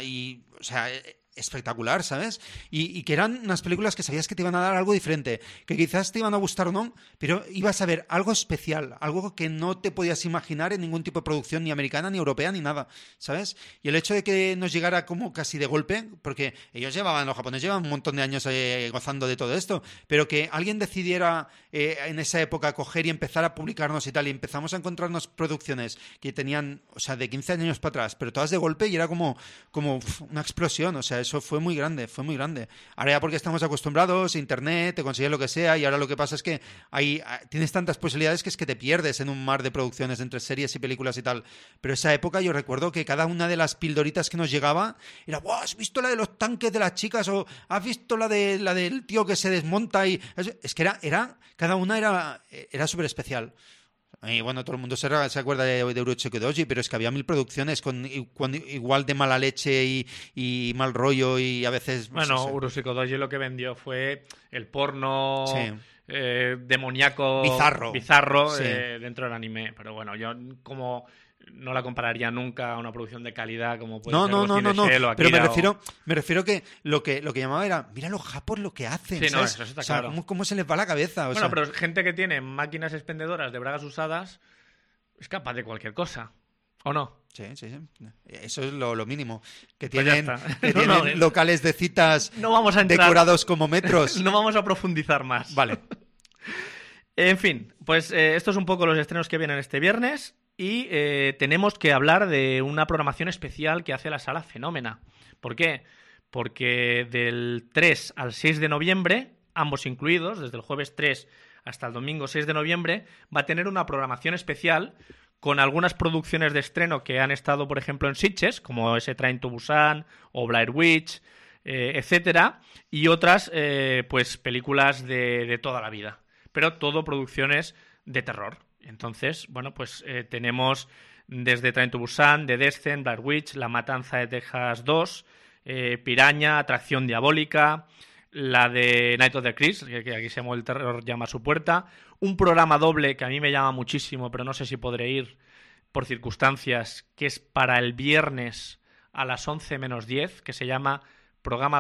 D: espectacular, ¿sabes? Y que eran unas películas que sabías que te iban a dar algo diferente, que quizás te iban a gustar o no, pero ibas a ver algo especial, algo que no te podías imaginar en ningún tipo de producción, ni americana, ni europea, ni nada, ¿sabes? Y el hecho de que nos llegara como casi de golpe, porque los japoneses llevan un montón de años gozando de todo esto, pero que alguien decidiera en esa época coger y empezar a publicarnos y tal, y empezamos a encontrarnos producciones que tenían, o sea, de 15 años para atrás, pero todas de golpe y era como una explosión, o sea, eso fue muy grande, fue muy grande. Ahora ya porque estamos acostumbrados, internet, te consigues lo que sea, y ahora lo que pasa es que tienes tantas posibilidades que es que te pierdes en un mar de producciones entre series y películas y tal. Pero esa época yo recuerdo que cada una de las pildoritas que nos llegaba era, ¡wow! ¿Has visto la de los tanques de las chicas? ¿O has visto la del tío que se desmonta? Y es que cada una era súper especial. Y bueno, todo el mundo se acuerda de Urocheko Doji, pero es que había 1000 producciones con igual de mala leche y mal rollo y a veces...
A: Bueno, Urocheko Doji lo que vendió fue el porno demoníaco bizarro
D: Sí.
A: Dentro del anime. Pero bueno, yo como no la compararía nunca a una producción de calidad como puede
D: No,
A: ser
D: no,
A: Ghost in
D: no,
A: the
D: no.
A: Shell o
D: Pero
A: Akira
D: me refiero que lo que llamaba era, mira los japos lo que hacen,
A: Sí, no,
D: ¿sabes?
A: eso está
D: o sea,
A: claro.
D: ¿cómo se les va la cabeza? O
A: Bueno,
D: sea,
A: pero gente que tiene máquinas expendedoras de bragas usadas es capaz de cualquier cosa, ¿o no?
D: Sí. Eso es lo mínimo. Que
A: Pues ya
D: tienen,
A: está.
D: que
A: No,
D: tienen locales de citas
A: No vamos a entrar...
D: decorados como metros.
A: No vamos a profundizar más.
D: Vale.
A: En fin, pues estos son un poco los estrenos que vienen este viernes y tenemos que hablar de una programación especial que hace la Sala Fenómena. ¿Por qué? Porque del 3 al 6 de noviembre, ambos incluidos, desde el jueves 3 hasta el domingo 6 de noviembre, va a tener una programación especial con algunas producciones de estreno que han estado, por ejemplo, en Sitges, como ese Train to Busan o Blair Witch, etcétera, y otras pues películas de toda la vida, pero todo producciones de terror. Entonces, bueno, pues tenemos desde Train to Busan, The Descent, Blair Witch, La Matanza de Texas 2, Piraña, Atracción Diabólica, la de Night of the Creeps, que aquí se llama El terror llama a su puerta, un programa doble que a mí me llama muchísimo, pero no sé si podré ir por circunstancias, que es para el viernes a las 11 menos 10, que se llama Programa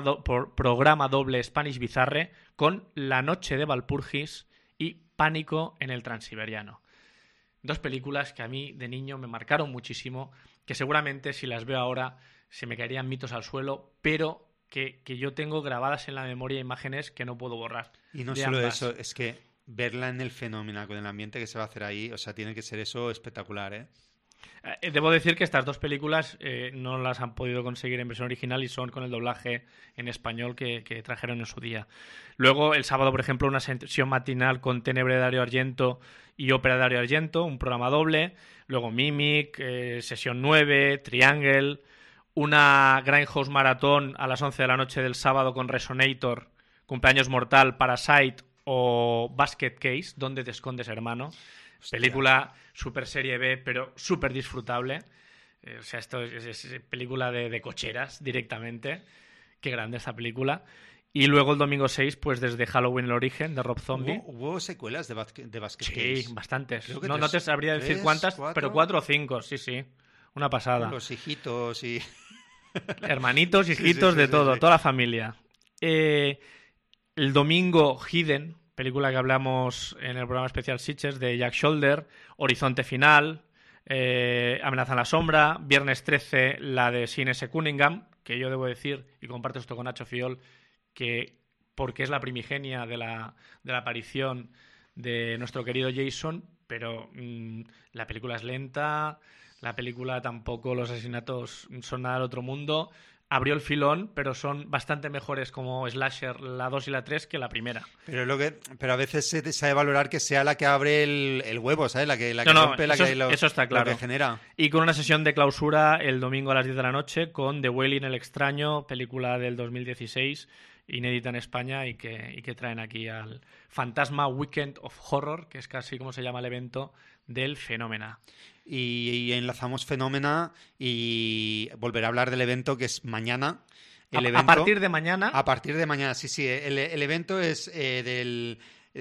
A: Doble Spanish Bizarre, con La Noche de Valpurgis y Pánico en el Transiberiano. Dos películas que a mí de niño me marcaron muchísimo, que seguramente si las veo ahora se me caerían mitos al suelo, pero que yo tengo grabadas en la memoria imágenes que no puedo borrar.
D: Y no solo eso, es que verla en el Fenómeno con el ambiente que se va a hacer ahí, o sea, tiene que ser eso espectacular, ¿eh?
A: Debo decir que estas dos películas no las han podido conseguir en versión original y son con el doblaje en español que trajeron en su día. Luego, el sábado, por ejemplo, una sesión matinal con Tenebre de Dario Argento y Ópera de Dario Argento, un programa doble. Luego Mimic, sesión 9, Triangle, una Grindhouse Maratón a las 11 de la noche del sábado con Resonator, Cumpleaños Mortal, Parasite o Basket Case, ¿Dónde te escondes, hermano? Hostia. Película super serie B, pero súper disfrutable. O sea, esto es película de cocheras directamente. Qué grande esta película. Y luego el domingo 6, pues desde Halloween el origen, de Rob Zombie.
D: ¿Hubo secuelas de Basket
A: Sí,
D: Case?
A: bastantes.
D: No,
A: no te sabría decir cuántas,
D: 4,
A: pero 4 o 5, sí. Una pasada.
D: Los hijitos y...
A: Hermanitos, hijitos, de todo, toda la familia. El domingo, Hidden, película que hablamos en el programa especial Sitges, de Jack Shoulder, Horizonte Final, Amenaza en la Sombra, viernes 13, la de Sean S. Cunningham, que yo debo decir, y comparto esto con Nacho Fiol, que porque es la primigenia de la aparición de nuestro querido Jason, pero la película es lenta, la película tampoco, los asesinatos son nada del otro mundo. abrió el filón, pero son bastante mejores como slasher la 2 y la 3 que la primera.
D: Pero a veces se sabe valorar que sea la que abre el huevo, ¿sabes? La que
A: No,
D: rompe,
A: eso está claro.
D: lo que genera.
A: Y con una sesión de clausura el domingo a las 10 de la noche con The Wailing, el extraño, película del 2016, inédita en España y que traen aquí al Fantasma Weekend of Horror, que es casi como se llama el evento del Fenómena.
D: Y enlazamos Fenómena y volveré a hablar del evento que es mañana.
A: A partir de mañana.
D: A partir de mañana, sí. El evento es del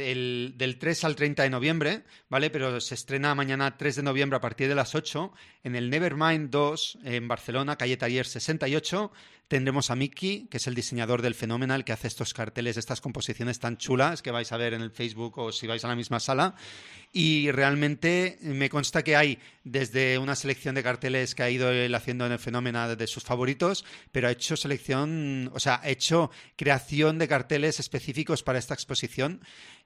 D: 3 al 30 de noviembre, ¿vale? Pero se estrena mañana 3 de noviembre a partir de las 8 en el Nevermind 2 en Barcelona, calle Taller 68. Tendremos a Miki, que es el diseñador del Fenómeno, el que hace estos carteles, estas composiciones tan chulas que vais a ver en el Facebook o si vais a la misma sala. Y realmente me consta que hay desde una selección de carteles que ha ido él haciendo en el Fenómeno de sus favoritos, pero ha hecho ha hecho creación de carteles específicos para esta exposición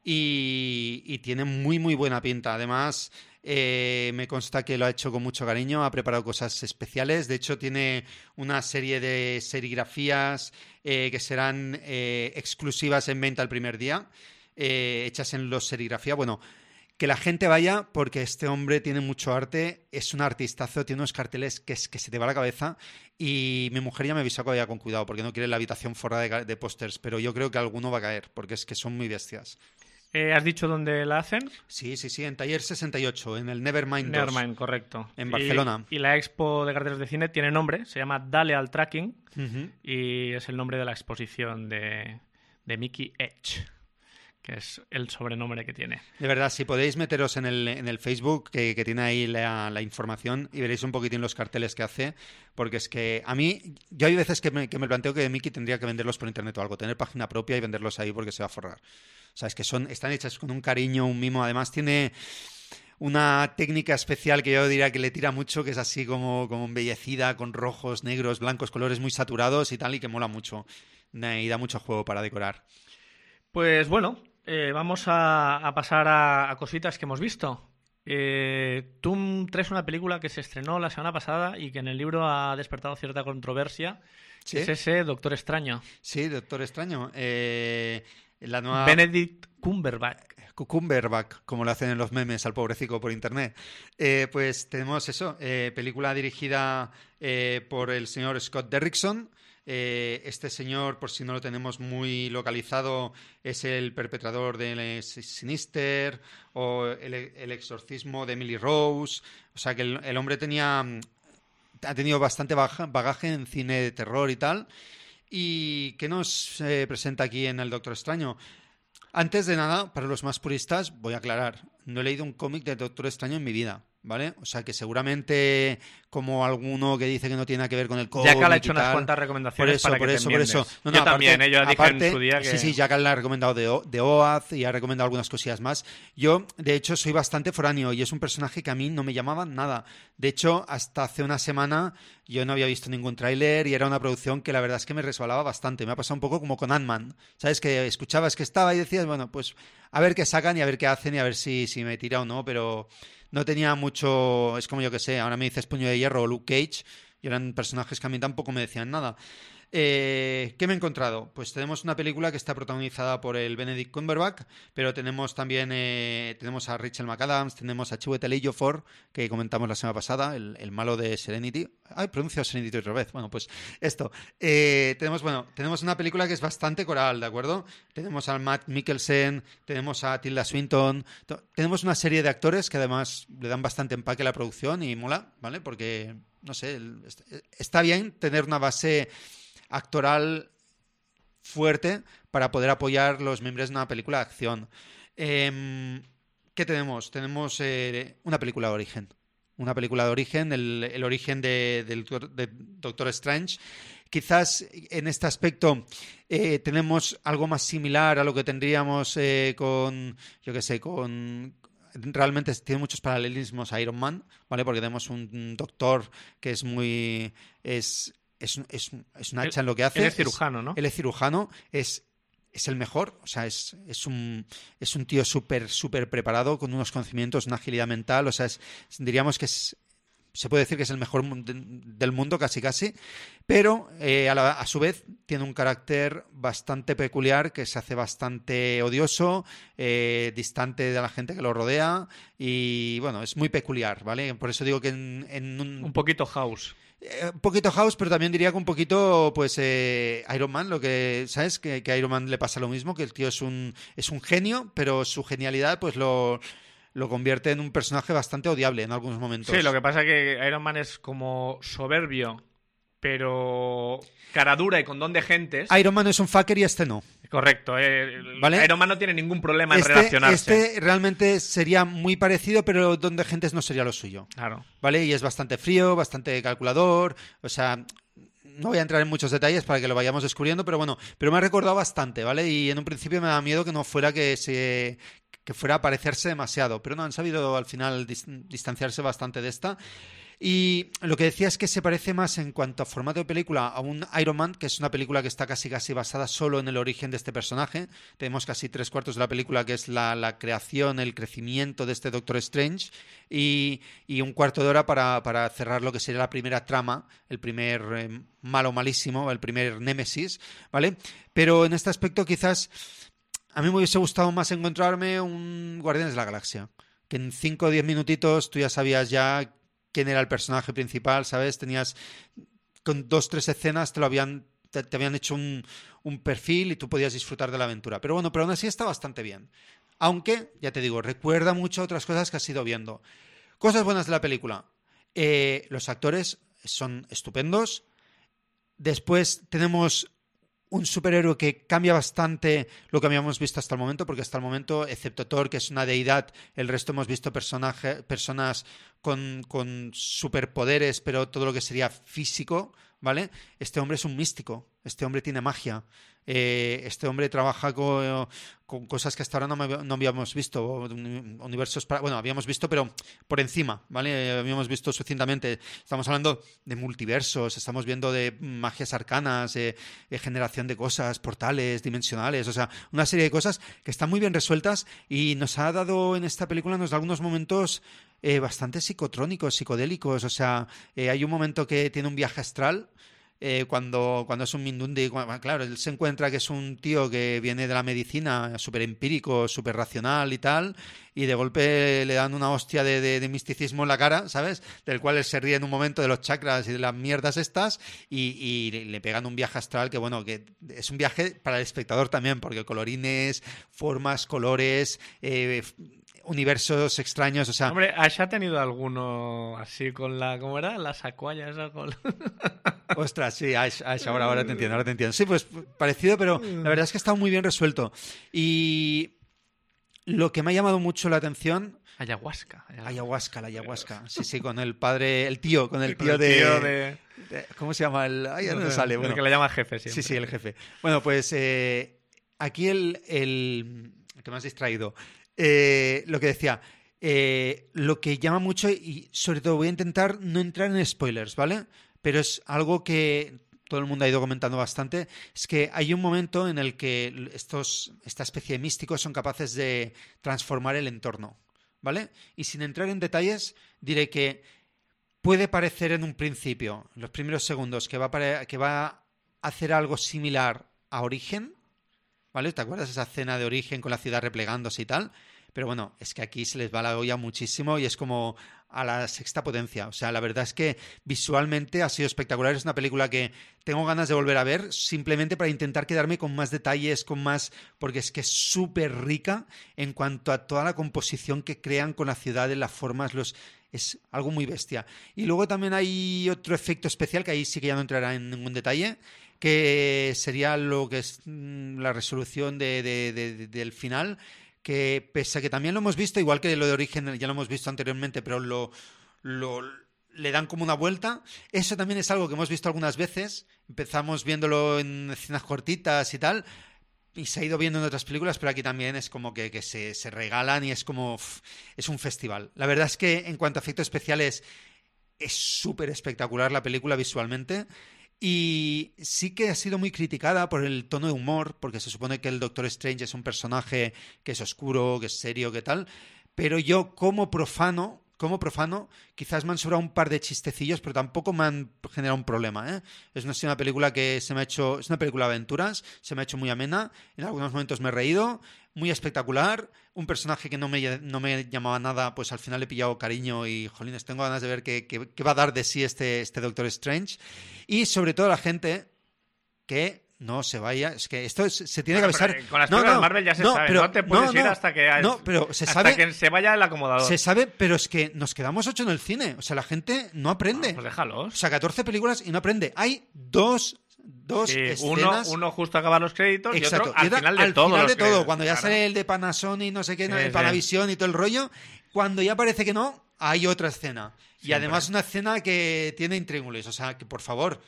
D: y tiene muy, muy buena pinta. Además, me consta que lo ha hecho con mucho cariño, ha preparado cosas especiales. De hecho, tiene una serie de serigrafías que serán exclusivas en venta el primer día, hechas en los serigrafía. Bueno, que la gente vaya porque este hombre tiene mucho arte, es un artistazo, tiene unos carteles que se te va la cabeza y mi mujer ya me avisó que vaya con cuidado porque no quiere la habitación forrada de pósters, pero yo creo que alguno va a caer porque es que son muy bestias.
A: ¿Has dicho dónde la hacen?
D: Sí, en Taller 68, en el Nevermind 2.
A: Nevermind, correcto.
D: En Barcelona.
A: Y la expo de carteles de cine tiene nombre, se llama Dale al Tracking, y es el nombre de la exposición de Mickey Edge, que es el sobrenombre que tiene.
D: De verdad, si podéis meteros en el Facebook, que tiene ahí la información, y veréis un poquitín los carteles que hace, porque es que a mí, yo hay veces que me planteo que Mickey tendría que venderlos por internet o algo, tener página propia y venderlos ahí porque se va a forrar. O sea, es que están hechas con un cariño, un mimo. Además, tiene una técnica especial que yo diría que le tira mucho, que es así como embellecida, con rojos, negros, blancos, colores muy saturados y tal, y que mola mucho. Y da mucho juego para decorar.
A: Pues bueno, vamos a pasar a cositas que hemos visto. Tú traes una película que se estrenó la semana pasada y que en el libro ha despertado cierta controversia. ¿Sí? Es ese Doctor Extraño.
D: Sí, Doctor Extraño. La nueva...
A: Benedict Cumberbatch,
D: como lo hacen en los memes al pobrecito por internet. Pues tenemos eso, película dirigida por el señor Scott Derrickson. Este señor, por si no lo tenemos muy localizado, es el perpetrador de Sinister o el exorcismo de Emily Rose. O sea que el hombre ha tenido bastante bagaje en cine de terror y tal. ¿Y qué nos presenta aquí en El Doctor Extraño? Antes de nada, para los más puristas, voy a aclarar, no he leído un cómic de Doctor Extraño en mi vida, ¿vale? O sea que seguramente, como alguno que dice que no tiene nada que ver con el cómic.
A: Jackal ha hecho unas cuantas recomendaciones para que te enmiendes.
D: Por eso. No,
A: yo también, yo dije en su día que...
D: Sí, Jackal le ha recomendado de Oath y ha recomendado algunas cosillas más. Yo, de hecho, soy bastante foráneo y es un personaje que a mí no me llamaba nada. De hecho, hasta hace una semana yo no había visto ningún tráiler y era una producción que la verdad es que me resbalaba bastante. Me ha pasado un poco como con Ant-Man. ¿Sabes? Que escuchabas que estaba y decías, bueno, pues a ver qué sacan y a ver qué hacen y a ver si me tira o no, pero... No tenía mucho... Es como yo que sé, ahora me dices Puño de Hierro o Luke Cage y eran personajes que a mí tampoco me decían nada. ¿Qué me he encontrado? Pues tenemos una película que está protagonizada por el Benedict Cumberbatch, pero tenemos también tenemos a Rachel McAdams, tenemos a Chiwetel Ejiofor, que comentamos la semana pasada, el malo de Serenity. Ay, pronuncio Serenity otra vez. Bueno, pues esto. Tenemos una película que es bastante coral, ¿de acuerdo? Tenemos a Matt Mikkelsen, tenemos a Tilda Swinton, tenemos una serie de actores que además le dan bastante empaque a la producción y mola, ¿vale? Porque, no sé, está bien tener una base actoral fuerte para poder apoyar los miembros de una película de acción. ¿Qué tenemos? Tenemos una película de origen. Una película de origen, el origen de Doctor Strange. Quizás en este aspecto tenemos algo más similar a lo que tendríamos con realmente tiene muchos paralelismos a Iron Man, ¿vale? Porque tenemos un doctor que es muy... Es un hacha en lo que hace.
A: Él es cirujano, ¿no?
D: Él es cirujano, es el mejor, o sea, es un tío súper preparado, con unos conocimientos, una agilidad mental, o sea, diríamos que es se puede decir que es el mejor del mundo, casi casi, pero a su vez tiene un carácter bastante peculiar que se hace bastante odioso, distante de la gente que lo rodea y bueno, es muy peculiar, ¿vale? Por eso digo que en
A: un poquito House.
D: Un poquito House, pero también diría que un poquito, pues, Iron Man, lo que, ¿sabes? Que a Iron Man le pasa lo mismo, que el tío es un genio, pero su genialidad, pues, lo convierte en un personaje bastante odiable en algunos momentos.
A: Sí, lo que pasa es que Iron Man es como soberbio, pero cara dura y con don de gentes.
D: Iron Man es un fucker y este no.
A: Correcto.
D: ¿Vale?
A: Iron Man no tiene ningún problema en relacionarse.
D: Este realmente sería muy parecido, pero el don de gentes no sería lo suyo.
A: Claro.
D: ¿Vale? Y es bastante frío, bastante calculador. O sea, no voy a entrar en muchos detalles para que lo vayamos descubriendo, pero bueno, pero me ha recordado bastante, ¿vale? Y en un principio me da miedo que no fuera que fuera a parecerse demasiado, pero no, han sabido al final distanciarse bastante de esta. Y lo que decía es que se parece más en cuanto a formato de película a un Iron Man, que es una película que está casi basada solo en el origen de este personaje. Tenemos casi 3/4 de la película que es la creación, el crecimiento de este Doctor Strange y un cuarto de hora para cerrar lo que sería la primera trama, el primer malo malísimo, el primer némesis, ¿vale? Pero en este aspecto quizás a mí me hubiese gustado más encontrarme un Guardianes de la Galaxia, que en 5 o 10 minutitos tú ya sabías ya quién era el personaje principal, ¿sabes? Tenías con 2-3 escenas te habían hecho un perfil y tú podías disfrutar de la aventura. Pero bueno, pero aún así está bastante bien. Aunque, ya te digo, recuerda mucho otras cosas que has ido viendo. Cosas buenas de la película. Los actores son estupendos. Después tenemos un superhéroe que cambia bastante lo que habíamos visto hasta el momento, porque hasta el momento, excepto Thor, que es una deidad, el resto hemos visto personas con superpoderes, pero todo lo que sería físico, ¿vale? Este hombre es un místico, este hombre tiene magia, este hombre trabaja con cosas que hasta ahora no habíamos visto, universos, bueno, habíamos visto, pero por encima, ¿vale? Habíamos visto sucintamente. Estamos hablando de multiversos, estamos viendo de magias arcanas, generación de cosas, portales dimensionales, o sea, una serie de cosas que están muy bien resueltas y nos ha dado en esta película, nos da algunos momentos bastante psicotrónicos, psicodélicos, o sea, hay un momento que tiene un viaje astral. Cuando es un Mindundi, claro, él se encuentra que es un tío que viene de la medicina, súper empírico, súper racional y tal, y de golpe le dan una hostia de misticismo en la cara, ¿sabes? Del cual él se ríe en un momento de los chakras y de las mierdas estas, y le pegan un viaje astral que, bueno, que es un viaje para el espectador también, porque colorines, formas, colores, universos extraños, o sea...
A: Hombre, ¿Ash ha tenido alguno así con ¿cómo era? La sacualla esa con...
D: Ostras, sí, Ash, ahora te entiendo. Sí, pues parecido, pero la verdad es que ha estado muy bien resuelto. Y lo que me ha llamado mucho la atención...
A: Ayahuasca.
D: La ayahuasca. Sí, con el padre, el tío de... ¿Cómo se llama? Ahí no sale. Bueno,
A: el que le llama jefe siempre.
D: Sí, el jefe. Bueno, pues aquí el que me has distraído. Lo que decía, lo que llama mucho, y sobre todo voy a intentar no entrar en spoilers, ¿vale? Pero es algo que todo el mundo ha ido comentando bastante, es que hay un momento en el que esta especie de místicos son capaces de transformar el entorno, ¿vale? Y sin entrar en detalles, diré que puede parecer en un principio, en los primeros segundos, que va a hacer algo similar a Origen, ¿vale? ¿Te acuerdas esa escena de Origen con la ciudad replegándose y tal? Pero bueno, es que aquí se les va la olla muchísimo y es como a la sexta potencia. O sea, la verdad es que visualmente ha sido espectacular. Es una película que tengo ganas de volver a ver simplemente para intentar quedarme con más detalles, porque es que es súper rica en cuanto a toda la composición que crean con la ciudad, las formas, es algo muy bestia. Y luego también hay otro efecto especial que ahí sí que ya no entrará en ningún detalle, que sería lo que es la resolución del final, que pese a que también lo hemos visto, igual que lo de Origen ya lo hemos visto anteriormente, pero le dan como una vuelta. Eso también es algo que hemos visto algunas veces. Empezamos viéndolo en escenas cortitas y tal, y se ha ido viendo en otras películas, pero aquí también es como que se regalan y es como... es un festival. La verdad es que en cuanto a efectos especiales es súper espectacular la película visualmente. Y sí que ha sido muy criticada por el tono de humor, porque se supone que el Doctor Strange es un personaje que es oscuro, que es serio, que tal, pero yo como profano como profano, quizás me han sobrado un par de chistecillos, pero tampoco me han generado un problema, ¿eh? Es una película que se me ha hecho... Es una película de aventuras, se me ha hecho muy amena, en algunos momentos me he reído, muy espectacular, un personaje que no me llamaba nada, pues al final le he pillado cariño y, jolines, tengo ganas de ver qué va a dar de sí este Doctor Strange. Y sobre todo la gente que... no se vaya, es que esto se tiene que avisar.
A: Con las películas de Marvel ya se sabe,
D: pero,
A: no te puedes ir hasta que
D: pero se
A: hasta
D: sabe,
A: que se vaya el acomodador.
D: Se sabe, pero es que nos quedamos 8 en el cine, o sea, la gente no aprende.
A: Pues déjalos.
D: O sea, 14 películas y no aprende. Hay dos escenas.
A: Uno justo a acabar los créditos.
D: Exacto.
A: Y otro al final de todo.
D: Al final de todo, cuando ya sale el de Panasonic, no sé qué, el Panavision y todo el rollo, cuando ya parece que no, hay otra escena. Y además una escena que tiene intríngulis, o sea, que por favor...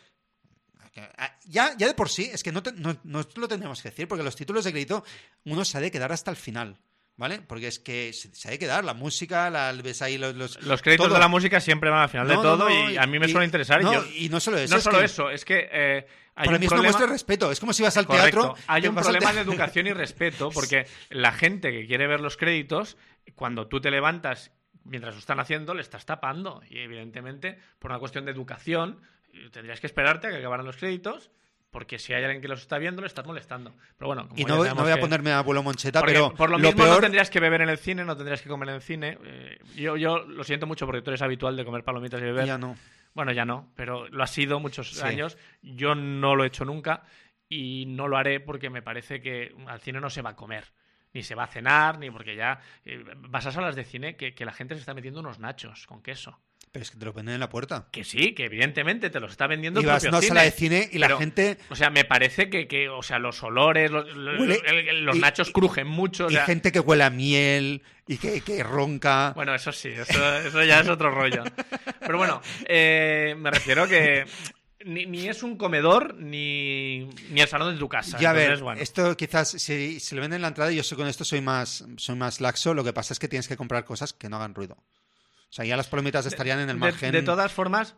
D: Ya de por sí, es que no lo tendríamos que decir, porque los títulos de crédito uno se ha de quedar hasta el final, ¿vale? Porque es que se ha de quedar, la música, ves ahí los
A: créditos
D: todo.
A: De la música siempre van al final de todo y a mí me suele interesar.
D: Y no solo eso.
A: No solo eso, es que hay
D: para
A: un
D: mí es
A: problema...
D: una muestra de respeto, es como si vas al
A: Correcto.
D: teatro...
A: Hay un problema de educación y respeto, porque la gente que quiere ver los créditos, cuando tú te levantas mientras lo están haciendo, le estás tapando. Y evidentemente, por una cuestión de educación... tendrías que esperarte a que acabaran los créditos, porque si hay alguien que los está viendo, le estás molestando. Pero bueno, como
D: y no voy a ponerme a abuelo Moncheta, pero
A: por lo mismo no tendrías que beber en el cine, no tendrías que comer en el cine. Yo lo siento mucho porque tú eres habitual de comer palomitas y beber.
D: Ya no.
A: Bueno, ya no, pero lo ha sido muchos años. Yo no lo he hecho nunca y no lo haré porque me parece que al cine no se va a comer. Ni se va a cenar, ni porque ya vas a salas de cine que la gente se está metiendo unos nachos con queso.
D: Pero es que te lo venden en la puerta.
A: Que sí, que evidentemente te los está vendiendo
D: y
A: el
D: vas
A: propio
D: a una
A: cine.
D: sala de cine y la gente...
A: O sea, me parece que o sea, los olores, los nachos crujen mucho. O sea...
D: Y gente que huele a miel y que ronca.
A: Bueno, eso sí, eso ya es otro rollo. Pero bueno, me refiero que... Ni es un comedor ni el salón de tu casa.
D: Ya
A: entonces,
D: ver,
A: bueno.
D: esto quizás si le venden en la entrada, yo con esto soy más laxo. Lo que pasa es que tienes que comprar cosas que no hagan ruido. O sea, ya las palomitas estarían en el margen.
A: De todas formas,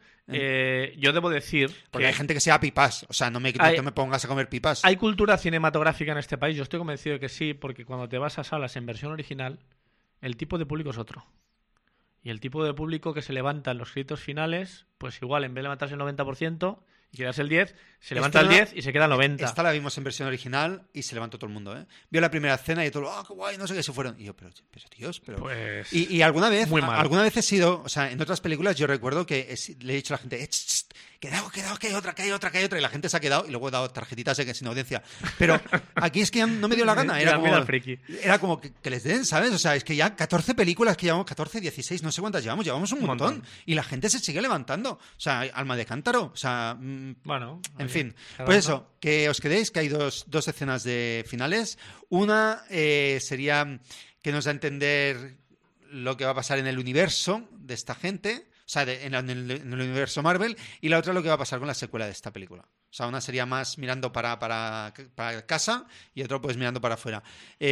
A: yo debo decir...
D: Porque hay gente que sea pipas. O sea, no me pongas a comer pipas.
A: ¿Hay cultura cinematográfica en este país? Yo estoy convencido de que sí, porque cuando te vas a salas en versión original, el tipo de público es otro. Y el tipo de público que se levanta en los créditos finales, pues igual, en vez de levantarse el 90% y quedarse el 10%, se levanta el 10% y se queda el 90%.
D: Esta la vimos en versión original y se levantó todo el mundo, ¿eh? Vio la primera escena y todo, qué guay, no sé qué se fueron. Y yo, pero tíos, pero...
A: Pues...
D: Y alguna vez he sido... O sea, en otras películas yo recuerdo que le he dicho a la gente, quedado, que hay otra, y la gente se ha quedado y luego he dado tarjetitas sin audiencia. Pero aquí es que ya no me dio la gana. Era como que les den, ¿sabes? O sea, es que ya 14 películas que llevamos, 14, 16, no sé cuántas llevamos un montón. Y la gente se sigue levantando. O sea, alma de cántaro. O sea,
A: bueno,
D: en fin. Pues eso, que os quedéis, que hay dos escenas de finales. Una sería que nos da a entender lo que va a pasar en el universo de esta gente. O sea, en el universo Marvel, y la otra lo que va a pasar con la secuela de esta película. O sea, una sería más mirando para casa y otra pues mirando para afuera.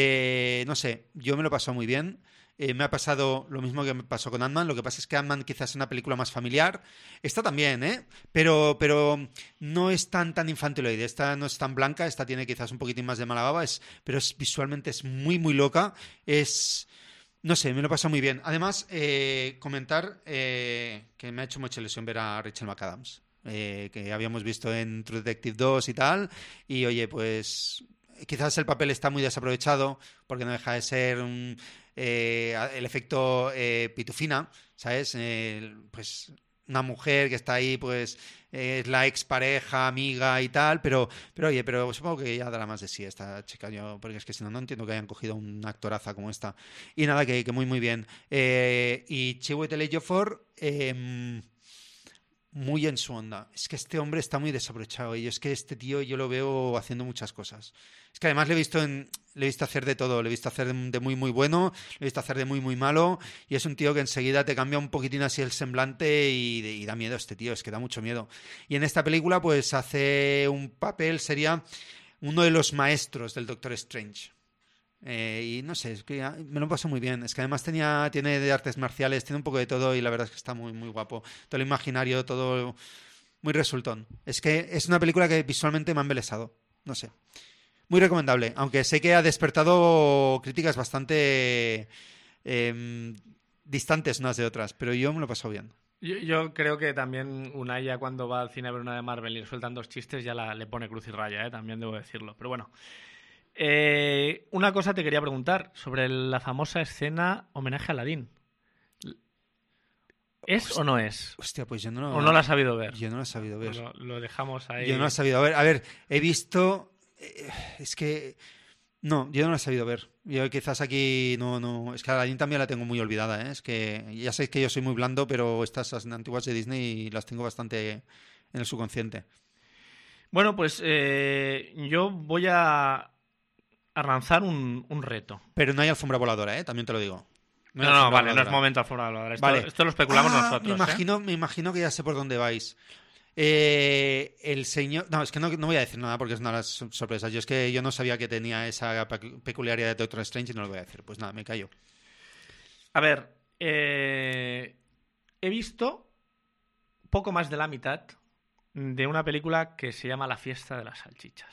D: No sé, yo me lo he pasado muy bien. Me ha pasado lo mismo que me pasó con Ant-Man. Lo que pasa es que Ant-Man quizás es una película más familiar. Esta también, ¿eh? Pero no es tan infantiloide. Esta no es tan blanca. Esta tiene quizás un poquitín más de mala baba. Pero visualmente es muy, muy loca. No sé, me lo he pasado muy bien. Además, comentar que me ha hecho mucha ilusión ver a Rachel McAdams, que habíamos visto en True Detective 2 y tal. Y oye, pues quizás el papel está muy desaprovechado porque no deja de ser el efecto pitufina, ¿sabes? Pues una mujer que está ahí, pues es la expareja, amiga y tal, pero supongo que ya dará más de sí esta chica, porque es que si no entiendo que hayan cogido una actoraza como esta. Y nada, que muy muy bien. Y Chiwetel Ejiofor, muy en su onda. Es que este hombre está muy desaprovechado y es que este tío yo lo veo haciendo muchas cosas. Es que además le he visto hacer de todo. Le he visto hacer de muy muy bueno, le he visto hacer de muy muy malo, y es un tío que enseguida te cambia un poquitín así el semblante y da miedo este tío, es que da mucho miedo. Y en esta película pues hace un papel, sería uno de los maestros del Doctor Strange. Y no sé, es que me lo paso muy bien. Es que además tiene de artes marciales, tiene un poco de todo y la verdad es que está muy muy guapo. Todo lo imaginario, todo muy resultón. Es que es una película que visualmente me ha embelesado. No sé. Muy recomendable, aunque sé que ha despertado críticas bastante distantes unas de otras, pero yo me lo he pasado bien.
A: Yo creo que también Unai ya cuando va al cine a ver una de Marvel y le sueltan 2 chistes ya le pone cruz y raya, también debo decirlo. Pero bueno, una cosa te quería preguntar sobre la famosa escena homenaje a Aladdin. ¿Es o no es?
D: Hostia, pues yo
A: ¿O no la has sabido ver?
D: Yo no la he sabido ver.
A: Pues lo dejamos ahí.
D: Yo no la he sabido ver. A ver, he visto... es que... No, yo no la he sabido ver. Yo quizás aquí no... Es que Aladdin también la tengo muy olvidada, ¿eh? Es que ya sabéis que yo soy muy blando, pero estas antiguas de Disney las tengo bastante en el subconsciente.
A: Bueno, pues yo voy a lanzar un reto.
D: Pero no hay alfombra voladora, ¿eh? También te lo digo.
A: No, vale, no es momento de alfombra voladora. Esto lo especulamos nosotros.
D: Me imagino que ya sé por dónde vais. El señor... No, es que no voy a decir nada porque es una de las sorpresas. Yo no sabía que tenía esa peculiaridad de Doctor Strange y no lo voy a decir. Pues nada, me callo.
A: A ver, he visto poco más de la mitad de una película que se llama La fiesta de las salchichas.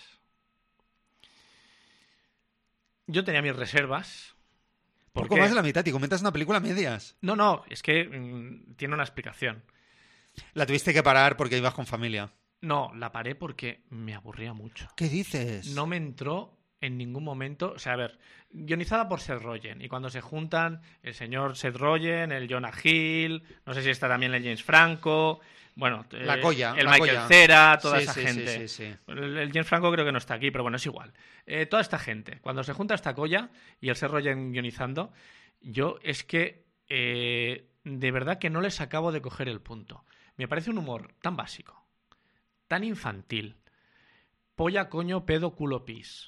A: Yo tenía mis reservas.
D: Poco más de la mitad y comentas una película a medias.
A: No, es que tiene una explicación.
D: La tuviste que parar porque ibas con familia.
A: No, la paré porque me aburría mucho.
D: ¿Qué dices?
A: No me entró en ningún momento. O sea, a ver, guionizada por Seth Rogen. Y cuando se juntan el señor Seth Rogen, el Jonah Hill, no sé si está también el James Franco, bueno,
D: la Goya,
A: el
D: la
A: Michael
D: Goya.
A: Cera, toda
D: Sí,
A: esa
D: sí,
A: gente.
D: sí.
A: El James Franco creo que no está aquí, pero bueno, es igual. Toda esta gente, cuando se junta esta Goya y el Seth Rogen guionizando, yo es que de verdad que no les acabo de coger el punto. Me parece un humor tan básico, tan infantil. Polla, coño, pedo, culo, pis.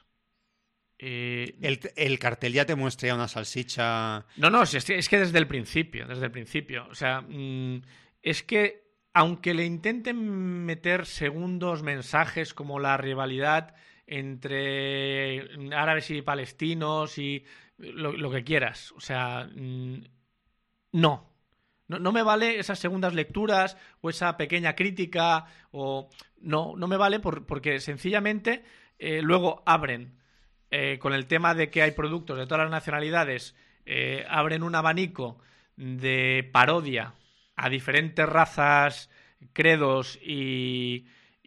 D: El cartel ya te muestra una salchicha.
A: No, es que desde el principio. O sea, es que aunque le intenten meter segundos mensajes como la rivalidad entre árabes y palestinos y lo que quieras, o sea, no me vale esas segundas lecturas o esa pequeña crítica o no me vale porque sencillamente luego abren con el tema de que hay productos de todas las nacionalidades, abren un abanico de parodia a diferentes razas, credos y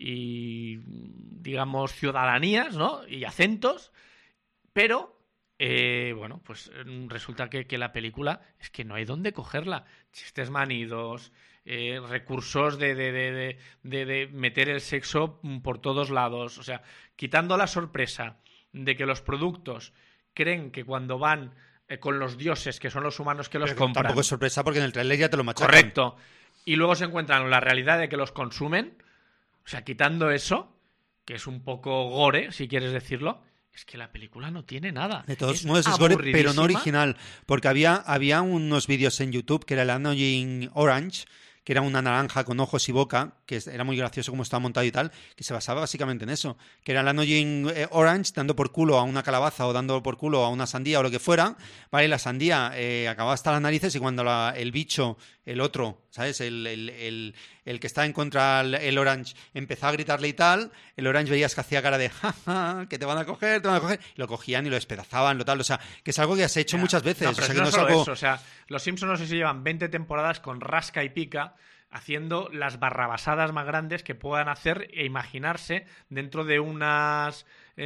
A: digamos ciudadanías, ¿no? Y acentos, pero bueno, pues resulta que la película es que no hay dónde cogerla. Chistes manidos, recursos de meter el sexo por todos lados. O sea, quitando la sorpresa de que los productos creen que cuando van con los dioses, que son los humanos que los compran...
D: Tampoco es sorpresa porque en el trailer ya te lo machacan.
A: Correcto. Y luego se encuentran con la realidad de que los consumen. O sea, quitando eso, que es un poco gore, si quieres decirlo... Es que la película no tiene nada.
D: De todos modos es gore, pero no original. Porque había unos vídeos en YouTube que era el Annoying Orange, que era una naranja con ojos y boca, que era muy gracioso como estaba montado y tal, que se basaba básicamente en eso. Que era el Annoying Orange dando por culo a una calabaza o dando por culo a una sandía o lo que fuera. Vale, la sandía acababa hasta las narices y cuando el bicho, el otro, ¿sabes? El que estaba en contra el Orange empezaba a gritarle y tal, el Orange veías que hacía cara de jaja, que te van a coger, y lo cogían y lo despedazaban, lo tal, o sea, que es algo que has hecho muchas veces.
A: No, pero
D: o sea,
A: no
D: que
A: es
D: no es algo...
A: eso, o sea, los Simpsons no sé si llevan 20 temporadas con rasca y pica haciendo las barrabasadas más grandes que puedan hacer e imaginarse dentro de unos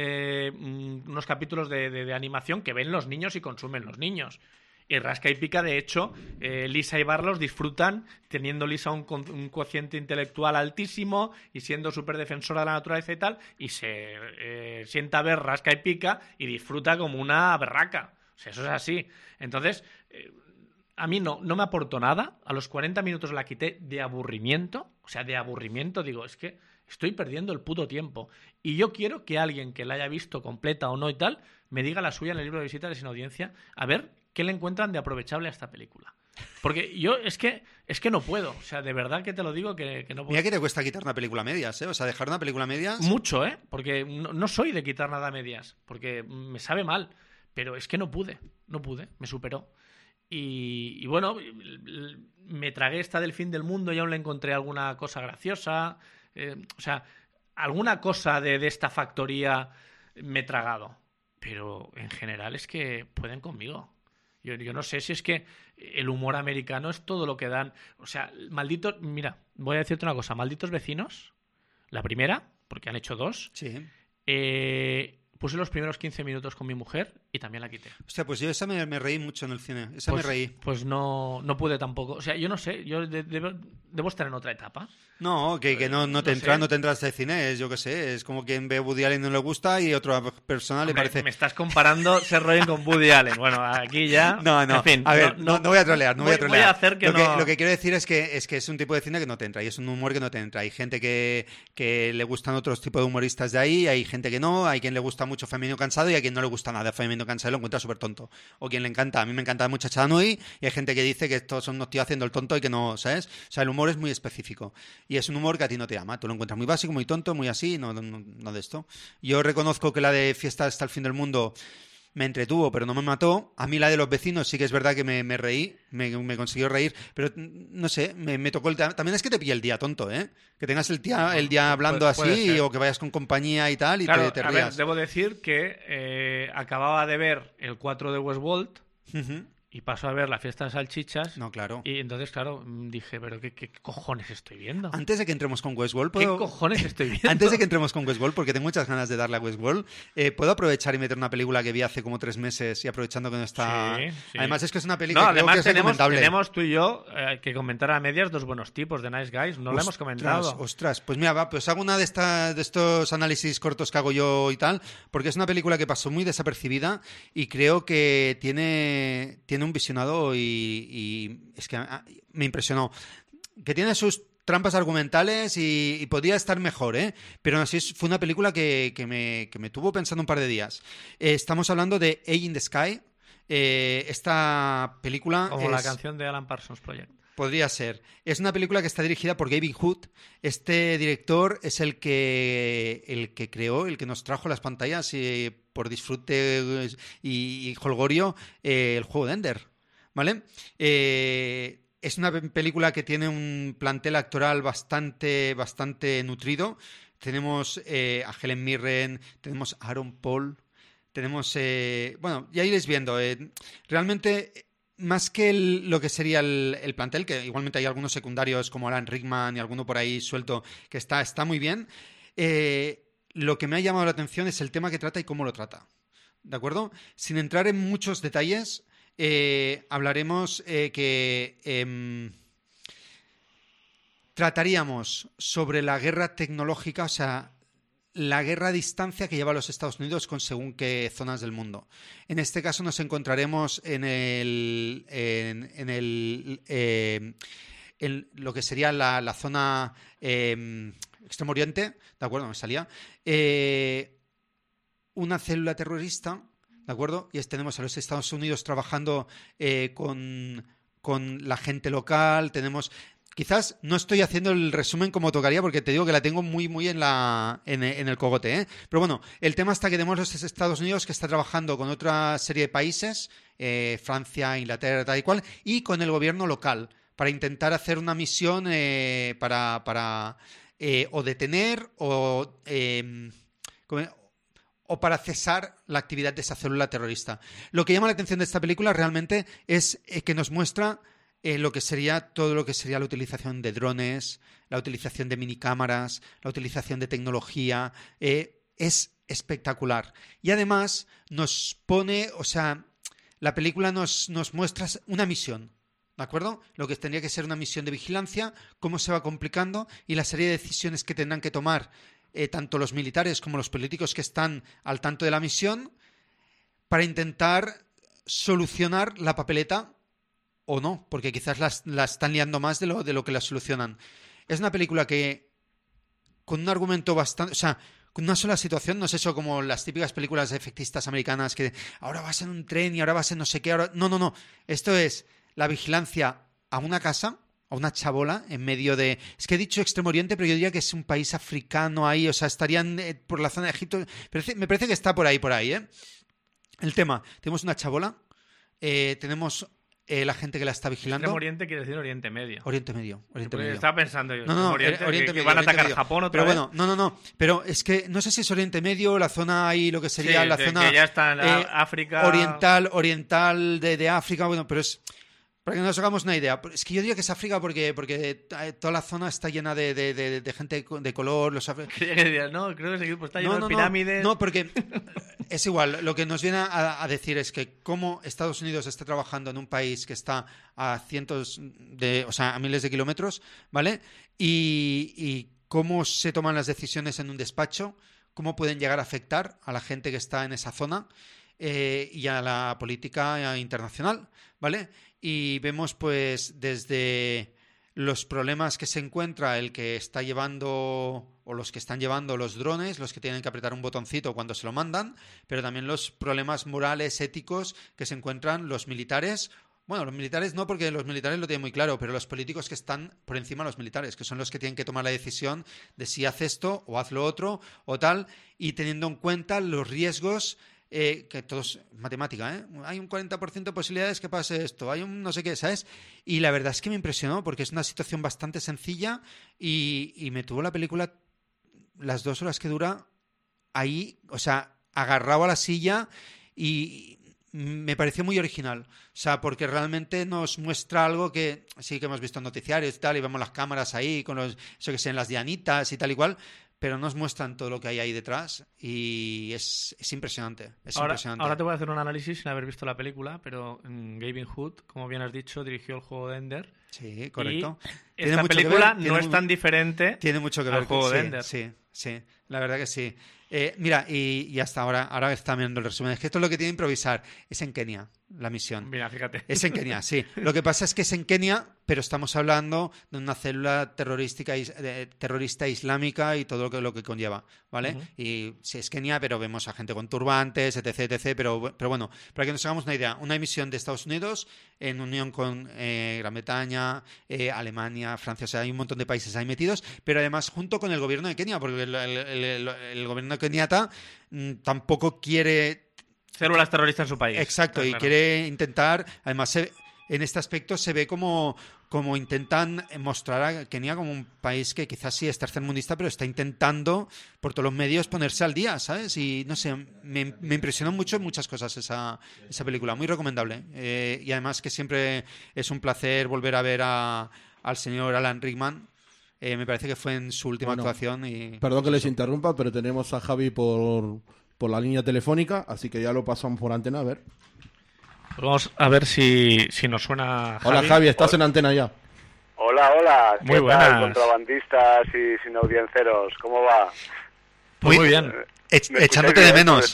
A: capítulos de animación que ven los niños y consumen los niños. Y rasca y pica, de hecho, Lisa y Barlos disfrutan teniendo Lisa un cociente intelectual altísimo y siendo súper defensora de la naturaleza y tal, y se sienta a ver rasca y pica y disfruta como una berraca. O sea, eso es así. Entonces, a mí no me aportó nada. A los 40 minutos la quité de aburrimiento. O sea, de aburrimiento, digo, es que estoy perdiendo el puto tiempo. Y yo quiero que alguien que la haya visto completa o no y tal, me diga la suya en el libro de visitas de Sin Audiencia, a ver qué le encuentran de aprovechable a esta película. Porque yo es que no puedo. O sea, de verdad que te lo digo que no puedo.
D: Mira que te cuesta quitar una película a medias, ¿eh? O sea, dejar una película a medias...
A: Mucho, ¿eh? Porque no soy de quitar nada a medias. Porque me sabe mal. Pero es que no pude. Me superó. Y bueno, me tragué esta del fin del mundo y aún le encontré alguna cosa graciosa. O sea, alguna cosa de esta factoría me he tragado. Pero en general es que pueden conmigo. Yo no sé si es que el humor americano es todo lo que dan. O sea, malditos... Mira, voy a decirte una cosa. Malditos vecinos, la primera, porque han hecho 2.
D: Sí.
A: Puse los primeros 15 minutos con mi mujer y también la quité.
D: Hostia, pues yo esa me reí mucho en el cine. Esa
A: Pues,
D: me reí.
A: pues no pude tampoco. O sea, yo no sé. Yo debo estar en otra etapa.
D: No, que no te
A: no
D: entra,
A: sé.
D: no te entras de cine, es, yo qué sé, es como quien ve a Woody Allen y no le gusta y otra persona le
A: Hombre,
D: parece...
A: me estás comparando Seth Rogen con Woody Allen. Bueno, aquí ya...
D: No,
A: En fin,
D: a ver, no voy a trolear, no voy a trolear.
A: Voy a hacer que no...
D: Lo que quiero decir es que es un tipo de cine que no te entra y es un humor que no te entra. Hay gente que le gustan otros tipos de humoristas de ahí, hay gente que no, hay quien le gusta mucho Femenino Cansado y a quien no le gusta nada Femenino Cansado y lo encuentra súper tonto. O quien le encanta, a mí me encanta Muchacha Nui y hay gente que dice que estos son unos tíos haciendo el tonto y que no, ¿sabes? O sea, el humor es muy específico y es un humor que a ti no te llama. Tú lo encuentras muy básico, muy tonto, muy así, no de esto. Yo reconozco que la de Fiesta hasta el fin del mundo me entretuvo, pero no me mató. A mí la de los vecinos sí que es verdad que me reí, me consiguió reír, pero no sé, me tocó el... También es que te pilla el día tonto, ¿eh? Que tengas el día hablando
A: puede
D: así
A: ser.
D: o que vayas con compañía y tal y
A: Claro,
D: te
A: a ver,
D: rías.
A: debo decir que acababa de ver el 4 de Westworld
D: Ujú.
A: y paso a ver la fiesta de salchichas.
D: No, claro.
A: Y entonces, claro, dije, pero ¿qué cojones estoy viendo?
D: Antes de que entremos con Westworld,
A: ¿Qué cojones estoy viendo?
D: Antes de que entremos con Westworld, porque tengo muchas ganas de darle a Westworld, ¿puedo aprovechar y meter una película que vi hace como 3 meses y aprovechando que no está...
A: Sí, sí.
D: Además es que es una
A: No,
D: película que creo que
A: además
D: es recomendable.
A: tenemos tú y yo que comentar a medias Dos buenos tipos de Nice Guys. No lo hemos comentado.
D: Ostras, pues mira, va, pues hago una de estos análisis cortos que hago yo y tal, porque es una película que pasó muy desapercibida y creo que tiene un visionado y es que me impresionó. Que tiene sus trampas argumentales y podría estar mejor, ¿eh? Pero aún así fue una película que me tuvo pensando un par de días. Estamos hablando de Age in the Sky. Esta película
A: Como la canción de Alan Parsons Project.
D: Podría ser. Es una película que está dirigida por Gavin Hood. Este director es el que creó, el que nos trajo a las pantallas por disfrute y jolgorio el juego de Ender. ¿Vale? Es una película que tiene un plantel actoral bastante nutrido. Tenemos a Helen Mirren, tenemos a Aaron Paul, tenemos... bueno, ya iréis viendo. Realmente... Más que lo que sería el plantel, que igualmente hay algunos secundarios como Alan Rickman y alguno por ahí suelto que está muy bien, lo que me ha llamado la atención es el tema que trata y cómo lo trata. ¿De acuerdo? Sin entrar en muchos detalles, hablaremos que trataríamos sobre la guerra tecnológica, o sea, la guerra a distancia que lleva los Estados Unidos con según qué zonas del mundo. En este caso nos encontraremos en lo que sería la zona Extremo Oriente, ¿de acuerdo? Me salía. Una célula terrorista, ¿de acuerdo? Y tenemos a los Estados Unidos trabajando con la gente local, tenemos... Quizás no estoy haciendo el resumen como tocaría porque te digo que la tengo muy en el cogote, ¿eh? Pero bueno, el tema está que tenemos los Estados Unidos que está trabajando con otra serie de países, Francia, Inglaterra, tal y cual, y con el gobierno local para intentar hacer una misión para o detener o para cesar la actividad de esa célula terrorista. Lo que llama la atención de esta película realmente es que nos muestra todo lo que sería la utilización de drones, la utilización de minicámaras, la utilización de tecnología, es espectacular. Y además nos pone, o sea, la película nos muestra una misión, ¿de acuerdo? Lo que tendría que ser una misión de vigilancia, cómo se va complicando y la serie de decisiones que tendrán que tomar tanto los militares como los políticos que están al tanto de la misión para intentar solucionar la papeleta o no, porque quizás la están liando más de lo que la solucionan. Es una película que con un argumento bastante... O sea, con una sola situación, no es eso como las típicas películas efectistas americanas que ahora vas en un tren y ahora vas en no sé qué, ahora... No. Esto es la vigilancia a una casa, a una chabola, en medio de... Es que he dicho Extremo Oriente, pero yo diría que es un país africano ahí, o sea, estarían por la zona de Egipto. Me parece que está por ahí, ¿eh? El tema, tenemos una chabola, tenemos la gente que la está vigilando.
A: Extremo Oriente quiere decir Oriente Medio.
D: Oriente Medio.
A: Estaba pensando yo.
D: No,
A: Oriente
D: Oriente
A: que
D: Medio,
A: van a
D: Oriente
A: atacar
D: Medio.
A: Japón otra
D: pero
A: vez.
D: bueno, no. Pero es que no sé si es Oriente Medio, la zona ahí, lo que sería
A: Sí,
D: la
A: que
D: zona
A: ya está en África.
D: oriental de África. Bueno, pero es... Para que nos hagamos una idea. Es que yo diría que es África porque toda la zona está llena de gente de color.
A: No, creo que ese equipo está lleno de pirámides.
D: No, porque es igual. Lo que nos viene a decir es que cómo Estados Unidos está trabajando en un país que está a a miles de kilómetros, ¿vale? Y cómo se toman las decisiones en un despacho, cómo pueden llegar a afectar a la gente que está en esa zona y a la política internacional, ¿vale? Y vemos pues desde los problemas que se encuentra el que está llevando o los que están llevando los drones, los que tienen que apretar un botoncito cuando se lo mandan, pero también los problemas morales, éticos que se encuentran los militares. Bueno, los militares no, porque los militares lo tienen muy claro, pero los políticos que están por encima de los militares, que son los que tienen que tomar la decisión de si haz esto o haz lo otro o tal, y teniendo en cuenta los riesgos. Que todo es matemática, ¿eh? Hay un 40% de posibilidades que pase esto, hay un no sé qué, ¿sabes? Y la verdad es que me impresionó porque es una situación bastante sencilla y me tuvo la película las 2 horas que dura ahí, o sea, agarrado a la silla y me pareció muy original, o sea, porque realmente nos muestra algo que sí que hemos visto en noticiarios y tal, y vemos las cámaras ahí con eso que sean las dianitas y tal y cual, pero nos muestran todo lo que hay ahí detrás y es impresionante.
A: Ahora te voy a hacer un análisis sin haber visto la película, pero Gavin Hood, como bien has dicho, dirigió el juego de Ender.
D: Sí, correcto.
A: Y esta película no es tan diferente.
D: Tiene mucho que ver
A: al juego de Ender.
D: Sí, la verdad que sí. Mira, y hasta ahora está mirando el resumen. Es que esto es lo que tiene que improvisar. Es en Kenia, la misión.
A: Mira, fíjate.
D: Es en Kenia, sí. Lo que pasa es que es en Kenia, pero estamos hablando de una célula terrorista islámica y todo lo que conlleva, ¿vale? Y sí, es Kenia, pero vemos a gente con turbantes, etc. Pero bueno, para que nos hagamos una idea, una misión de Estados Unidos en unión con Gran Bretaña, Alemania, Francia, o sea, hay un montón de países ahí metidos, pero además junto con el gobierno de Kenia, porque el gobierno keniata tampoco quiere
A: células terroristas en su país.
D: Exacto, y quiere intentar, además en este aspecto se ve como intentan mostrar a Kenia como un país que quizás sí es tercermundista, pero está intentando por todos los medios ponerse al día, ¿sabes? Y no sé, me impresionó mucho en muchas cosas esa película, muy recomendable. Y además que siempre es un placer volver a ver al señor Alan Rickman. Me parece que fue en su última actuación.
C: Perdón que les interrumpa, pero tenemos a Javi por la línea telefónica, así que ya lo pasamos por antena, a ver.
A: Pues vamos a ver si nos suena Javi.
C: Hola Javi, estás en antena ya.
E: Hola.
A: Muy
E: ¿Qué tal,
A: buenas.
E: contrabandistas y sin audienceros? ¿Cómo va?
A: Pues muy bien.
D: Echándote de menos.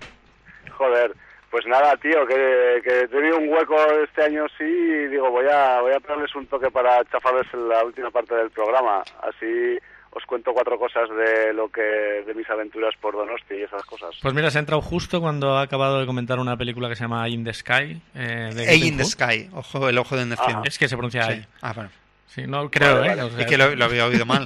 E: Joder, pues nada, tío, que he tenido un hueco este año sí y digo, voy a darles un toque para chafarles la última parte del programa. Así os cuento 4 cosas de mis aventuras por Donosti y esas cosas.
A: Pues mira, se ha entrado justo cuando ha acabado de comentar una película que se llama In the Sky.
D: In the Sky, el ojo de Neptuno.
A: Es que se pronuncia ahí.
D: Bueno.
A: Sí, no creo,
E: vale.
A: O sea,
D: Es que lo había oído mal.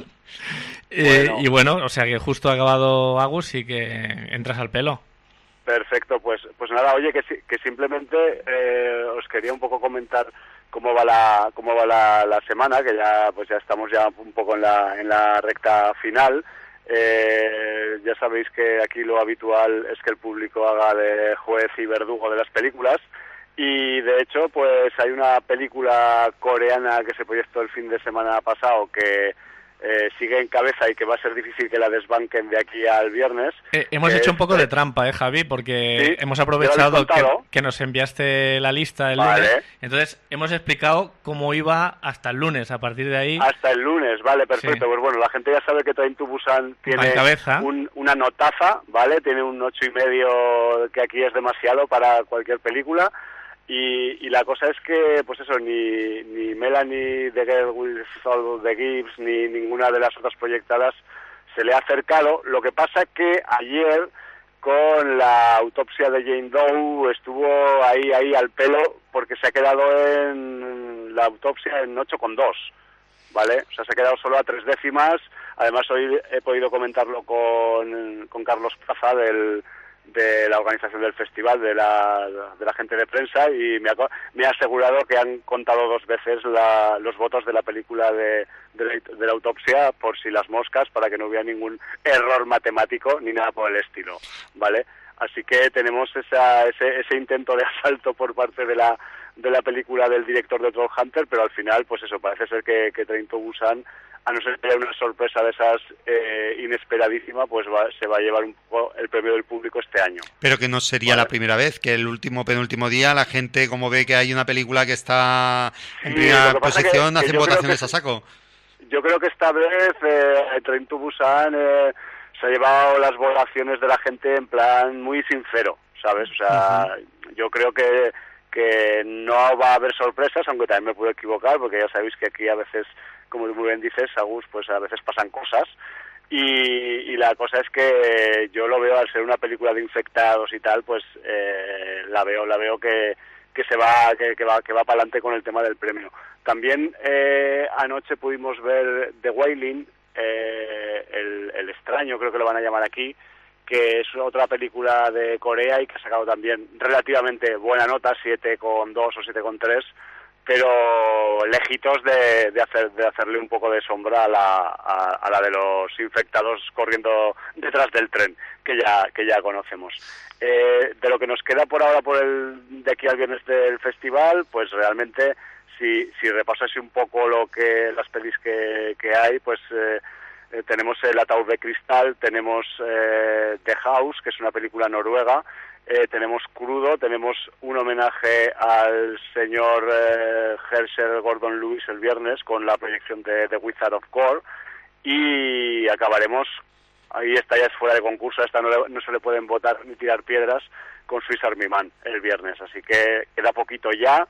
A: Y bueno, o sea que justo ha acabado Agus y que entras al pelo.
E: Perfecto, pues nada, oye, que simplemente os quería un poco comentar cómo va la semana, que ya estamos ya un poco en la recta final. Ya sabéis que aquí lo habitual es que el público haga de juez y verdugo de las películas. Y de hecho, pues hay una película coreana que se proyectó el fin de semana pasado que sigue en cabeza y que va a ser difícil que la desbanquen de aquí al viernes.
A: Hemos hecho un poco de trampa, Javi, porque
E: ¿sí?
A: hemos aprovechado
E: que
A: que nos enviaste la lista el
E: vale.
A: lunes. Entonces, hemos explicado cómo iba hasta el lunes. A partir de ahí...
E: Hasta el lunes, vale, perfecto.
A: Sí.
E: Pues bueno, la gente ya sabe que Train to Busan tiene una notaza, ¿vale? Tiene un 8,5 que aquí es demasiado para cualquier película. Y la cosa es que, pues eso, ni Melanie The Girl with All the Gifts ni ninguna de las otras proyectadas se le ha acercado. Lo que pasa es que ayer, con la autopsia de Jane Doe, estuvo ahí al pelo porque se ha quedado en la autopsia en 8,2, ¿vale? O sea, se ha quedado solo a 3 décimas. Además, hoy he podido comentarlo con Carlos Plaza del de la organización del festival, de la gente de prensa, y me ha asegurado que han contado 2 veces los votos de la película de la autopsia, por si las moscas, para que no hubiera ningún error matemático ni nada por el estilo, ¿vale? Así que tenemos ese intento de asalto por parte de la película del director de Trollhunter, pero al final, pues eso, parece ser que Train to Busan, a no ser que haya una sorpresa de esas inesperadísima, pues se va a llevar un poco el premio del público este año.
D: Pero que no sería la primera vez, que el penúltimo día la gente, como ve que hay una película que está en primera posición, hace votaciones a saco.
E: Yo creo que esta vez Train to Busan se ha llevado las votaciones de la gente en plan muy sincero, ¿sabes? O sea, yo creo que no va a haber sorpresas, aunque también me puedo equivocar, porque ya sabéis que aquí a veces, como muy bien dices, Agus, pues a veces pasan cosas, y la cosa es que yo lo veo, al ser una película de infectados y tal, pues la veo que va para adelante con el tema del premio. También anoche pudimos ver The Wailing, el extraño, creo que lo van a llamar aquí, que es otra película de Corea y que ha sacado también relativamente buena nota, 7,2 o 7,3, pero lejitos de hacerle un poco de sombra a la de los infectados corriendo detrás del tren, que ya conocemos. De lo que nos queda por ahora de aquí al viernes del festival, pues realmente si repasase un poco las pelis que hay, pues tenemos El ataúd de cristal, tenemos The House, que es una película noruega, tenemos Crudo, tenemos un homenaje al señor Herschel Gordon Lewis el viernes con la proyección de The Wizard of Gore, y acabaremos, ahí esta ya es fuera de concurso, esta no se le pueden votar ni tirar piedras, con Swiss Army Man el viernes, así que queda poquito ya.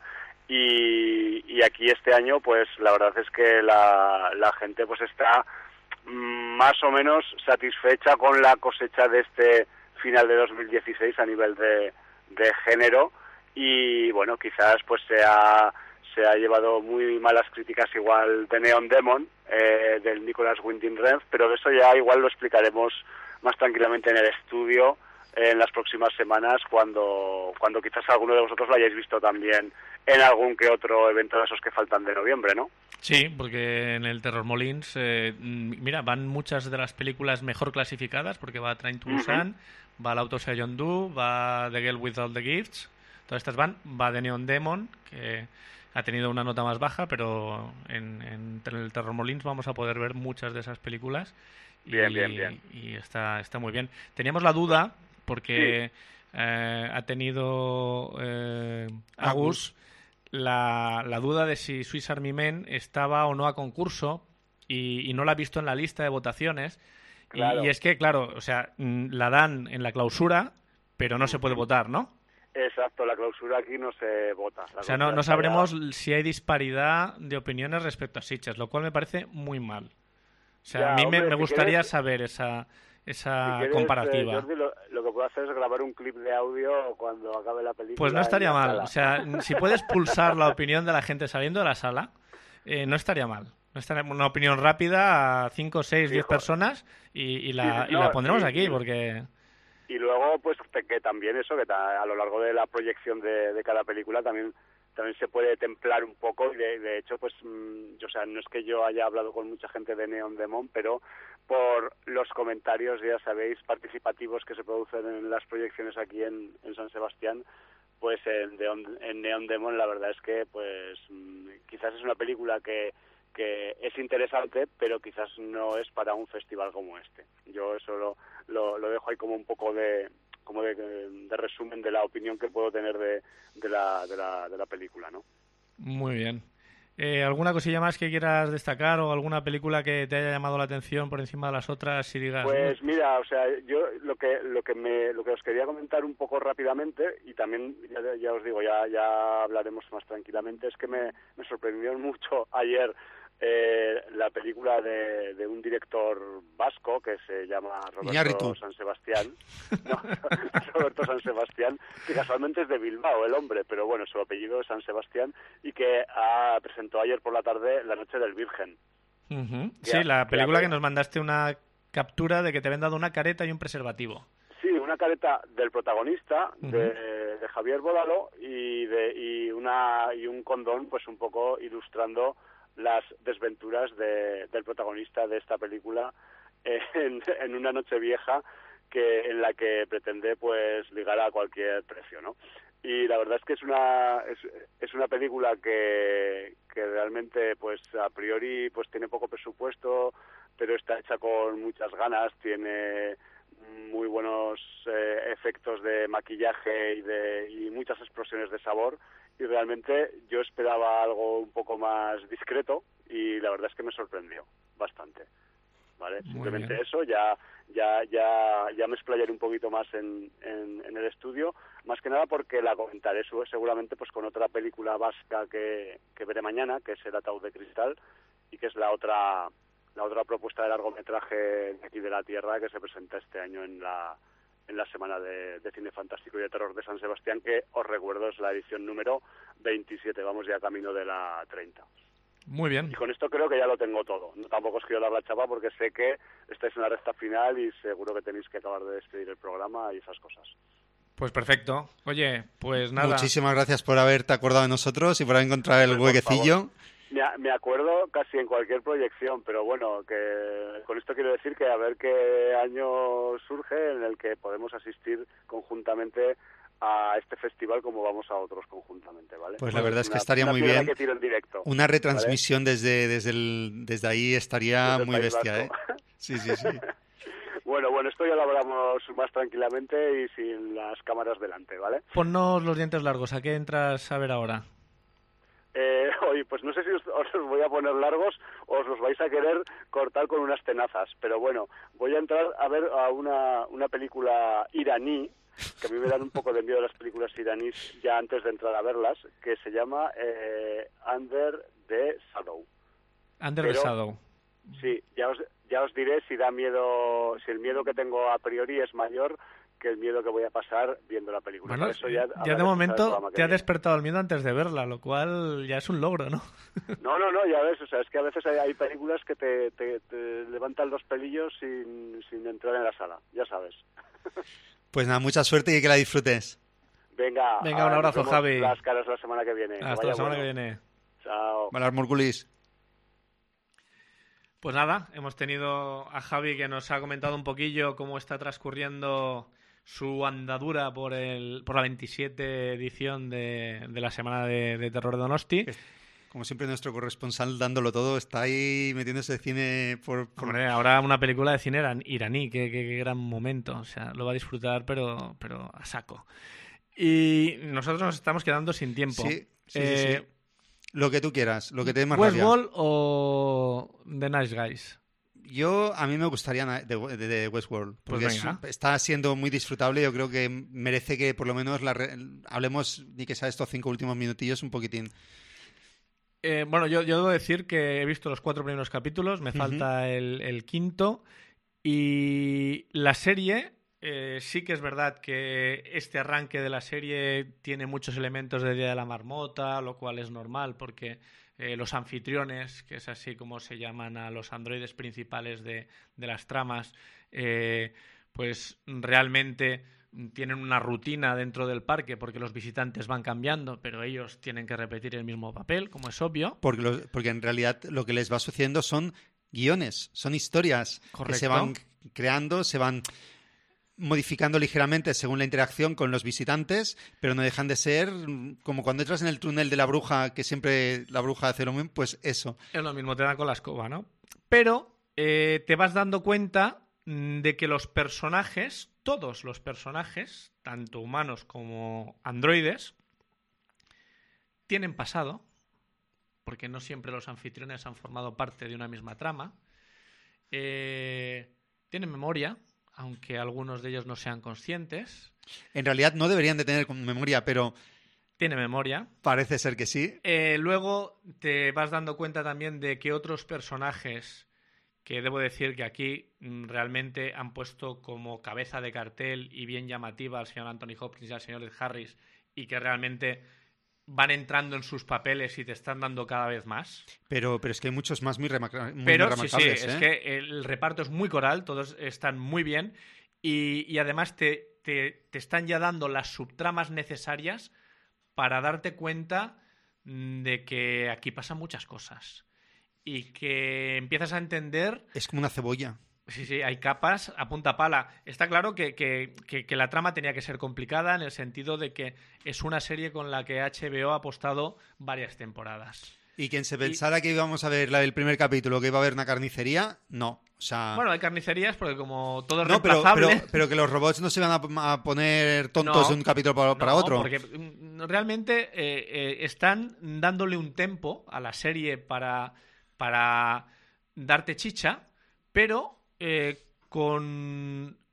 E: Y aquí este año, pues la verdad es que la gente pues está más o menos satisfecha con la cosecha de este final de 2016 a nivel de género, y bueno, quizás pues se ha llevado muy malas críticas igual de Neon Demon, del Nicolas Winding Refn, pero de eso ya igual lo explicaremos más tranquilamente en el estudio en las próximas semanas, cuando quizás alguno de vosotros lo hayáis visto también en algún que otro evento de esos que faltan de noviembre, ¿no?
A: Sí, porque en el Terror Molins, mira, van muchas de las películas mejor clasificadas, porque va Train to Busan, va La autopsia de John Doe, va The Girl with All the Gifts, todas estas va The Neon Demon, que ha tenido una nota más baja, pero en el Terror Molins vamos a poder ver muchas de esas películas. Bien. Y está muy bien. Teníamos la duda, porque ha tenido Agus la duda de si Swiss Army Men estaba o no a concurso, y no la ha visto en la lista de votaciones. Claro. Y es que, claro, o sea, la dan en la clausura, pero no se puede votar, ¿no?
E: Exacto, la clausura aquí no se vota.
A: O sea, no sabremos si hay disparidad de opiniones respecto a Sitges, lo cual me parece muy mal. O sea, a mí me gustaría saber esa comparativa.
E: Jordi, lo que puedo hacer es grabar un clip de audio cuando acabe la película.
A: Pues no estaría mal. O sea, si puedes pulsar la opinión de la gente saliendo de la sala, no estaría mal. No estaría una opinión rápida a 5, 6, 10 personas y la pondremos aquí, porque...
E: Y luego, pues, que también eso, que a lo largo de la proyección de cada película también se puede templar un poco, y de hecho, pues, o sea, no es que yo haya hablado con mucha gente de Neon Demon, pero por los comentarios, ya sabéis, participativos que se producen en las proyecciones aquí en San Sebastián, pues en Neon Demon la verdad es que, pues, quizás es una película que es interesante, pero quizás no es para un festival como este. Yo eso lo dejo ahí como un poco de resumen de la opinión que puedo tener de la película, ¿no?
A: Muy bien. ¿Alguna cosilla más que quieras destacar, o alguna película que te haya llamado la atención por encima de las otras, si digas?
E: Pues mira, o sea, yo lo que os quería comentar un poco rápidamente, y también ya os digo, ya hablaremos más tranquilamente, es que me sorprendió mucho ayer la película de un director vasco que se llama Roberto San Sebastián. No, Roberto San Sebastián, que casualmente es de Bilbao el hombre, pero bueno, su apellido es San Sebastián, y que presentó ayer por la tarde La noche del Virgen.
A: Sí, la película que nos mandaste una captura de que te habían dado una careta y un preservativo.
E: Sí, una careta del protagonista, de Javier Bódalo, y un condón, pues un poco ilustrando las desventuras del protagonista de esta película en una noche vieja en la que pretende pues ligar a cualquier precio, ¿no? Y la verdad es que es una película que realmente pues a priori pues tiene poco presupuesto, pero está hecha con muchas ganas, tiene muy buenos efectos de maquillaje y muchas explosiones de sabor, y realmente yo esperaba algo un poco más discreto y la verdad es que me sorprendió bastante. ¿Vale? Simplemente eso, ya me explayaré un poquito más en el estudio, más que nada porque la comentaré seguramente pues con otra película vasca que veré mañana, que es El ataúd de cristal, y que es la otra propuesta de largometraje de aquí de la Tierra que se presenta este año en la Semana de Cine Fantástico y de Terror de San Sebastián, que os recuerdo es la edición número 27, vamos ya camino de la 30.
A: Muy bien.
E: Y con esto creo que ya lo tengo todo. No, tampoco os quiero dar la chapa porque sé que estáis en la recta final y seguro que tenéis que acabar de despedir el programa y esas cosas.
A: Pues perfecto. Oye, pues nada.
D: Muchísimas gracias por haberte acordado de nosotros y por haber encontrado el huequecillo.
E: Me acuerdo casi en cualquier proyección, pero bueno, que con esto quiero decir que a ver qué año surge en el que podemos asistir conjuntamente a este festival como vamos a otros conjuntamente, ¿vale?
D: Pues la verdad es que estaría muy bien.
E: Que tiro en directo,
D: una retransmisión, ¿vale? desde ahí estaría muy bestia, ¿eh? Sí.
E: Bueno, esto ya lo hablamos más tranquilamente y sin las cámaras delante, ¿vale?
A: Ponnos los dientes largos. ¿A qué entras a ver ahora?
E: Oye, pues no sé si os los voy a poner largos o os los vais a querer cortar con unas tenazas, pero bueno, voy a entrar a ver a una película iraní, que a mí me dan un poco de miedo las películas iraníes ya antes de entrar a verlas, que se llama Under the Shadow.
A: The Shadow.
E: Sí, ya os diré si da miedo, si el miedo que tengo a priori es mayor que el miedo que voy a pasar viendo la película.
A: Bueno, eso ya de momento te ha despertado el miedo antes de verla, lo cual ya es un logro, ¿no?
E: No, ya ves, o sea, es que a veces hay películas que te levantan los pelillos sin entrar en la sala, ya sabes.
D: Pues nada, mucha suerte y que la disfrutes.
E: Venga,
A: un abrazo, Javi.
E: Las caras la semana que viene.
A: Hasta la semana que viene.
E: Chao.
D: Valar Morgulis.
A: Pues nada, hemos tenido a Javi que nos ha comentado un poquillo cómo está transcurriendo su andadura por la 27 edición de la Semana de Terror de Donosti.
D: Como siempre, nuestro corresponsal dándolo todo, está ahí metiéndose de cine por...
A: Hombre, ahora una película de cine iraní, qué gran momento. O sea, lo va a disfrutar, pero a saco. Y nosotros nos estamos quedando sin tiempo.
D: Sí. Lo que tú quieras, lo que te dé más rabia.
A: ¿Westworld o The Nice Guys?
D: A mí me gustaría de Westworld, porque
A: pues
D: está siendo muy disfrutable. Yo creo que merece que por lo menos hablemos, ni que sea estos 5 últimos minutillos, un poquitín.
A: Bueno, yo debo decir que he visto los 4 primeros capítulos, me falta el quinto, y la serie... sí que es verdad que este arranque de la serie tiene muchos elementos de Día de la Marmota, lo cual es normal porque los anfitriones, que es así como se llaman a los androides principales de las tramas, pues realmente tienen una rutina dentro del parque porque los visitantes van cambiando, pero ellos tienen que repetir el mismo papel, como es obvio.
D: Porque en realidad lo que les va sucediendo son guiones, son historias.
A: Correcto.
D: Que se van creando, se van modificando ligeramente según la interacción con los visitantes, pero no dejan de ser como cuando entras en el túnel de la bruja, que siempre la bruja hace lo mismo, pues eso.
A: Es lo mismo, te dan con la escoba, ¿no? Pero te vas dando cuenta de que los personajes, todos los personajes, tanto humanos como androides, tienen pasado, porque no siempre los anfitriones han formado parte de una misma trama, tienen memoria, aunque algunos de ellos no sean conscientes.
D: En realidad no deberían de tener memoria, pero...
A: Tiene memoria.
D: Parece ser que sí.
A: Luego te vas dando cuenta también de que otros personajes, que debo decir que aquí realmente han puesto como cabeza de cartel y bien llamativa al señor Anthony Hopkins y al señor Ed Harris, y que realmente van entrando en sus papeles y te están dando cada vez más.
D: Pero es que hay muchos más muy remarcables.
A: Sí, es que el reparto es muy coral, todos están muy bien y además te te están ya dando las subtramas necesarias para darte cuenta de que aquí pasan muchas cosas y que empiezas a entender...
D: Es como una cebolla.
A: Sí, hay capas a punta pala. Está claro que la trama tenía que ser complicada en el sentido de que es una serie con la que HBO ha apostado varias temporadas.
D: Y quien se pensara que íbamos a ver el primer capítulo, que iba a haber una carnicería, no. O sea...
A: Bueno, hay carnicerías porque como todo es reemplazable...
D: Pero que los robots no se van a poner tontos de un capítulo para otro.
A: Porque realmente están dándole un tempo a la serie para darte chicha, pero con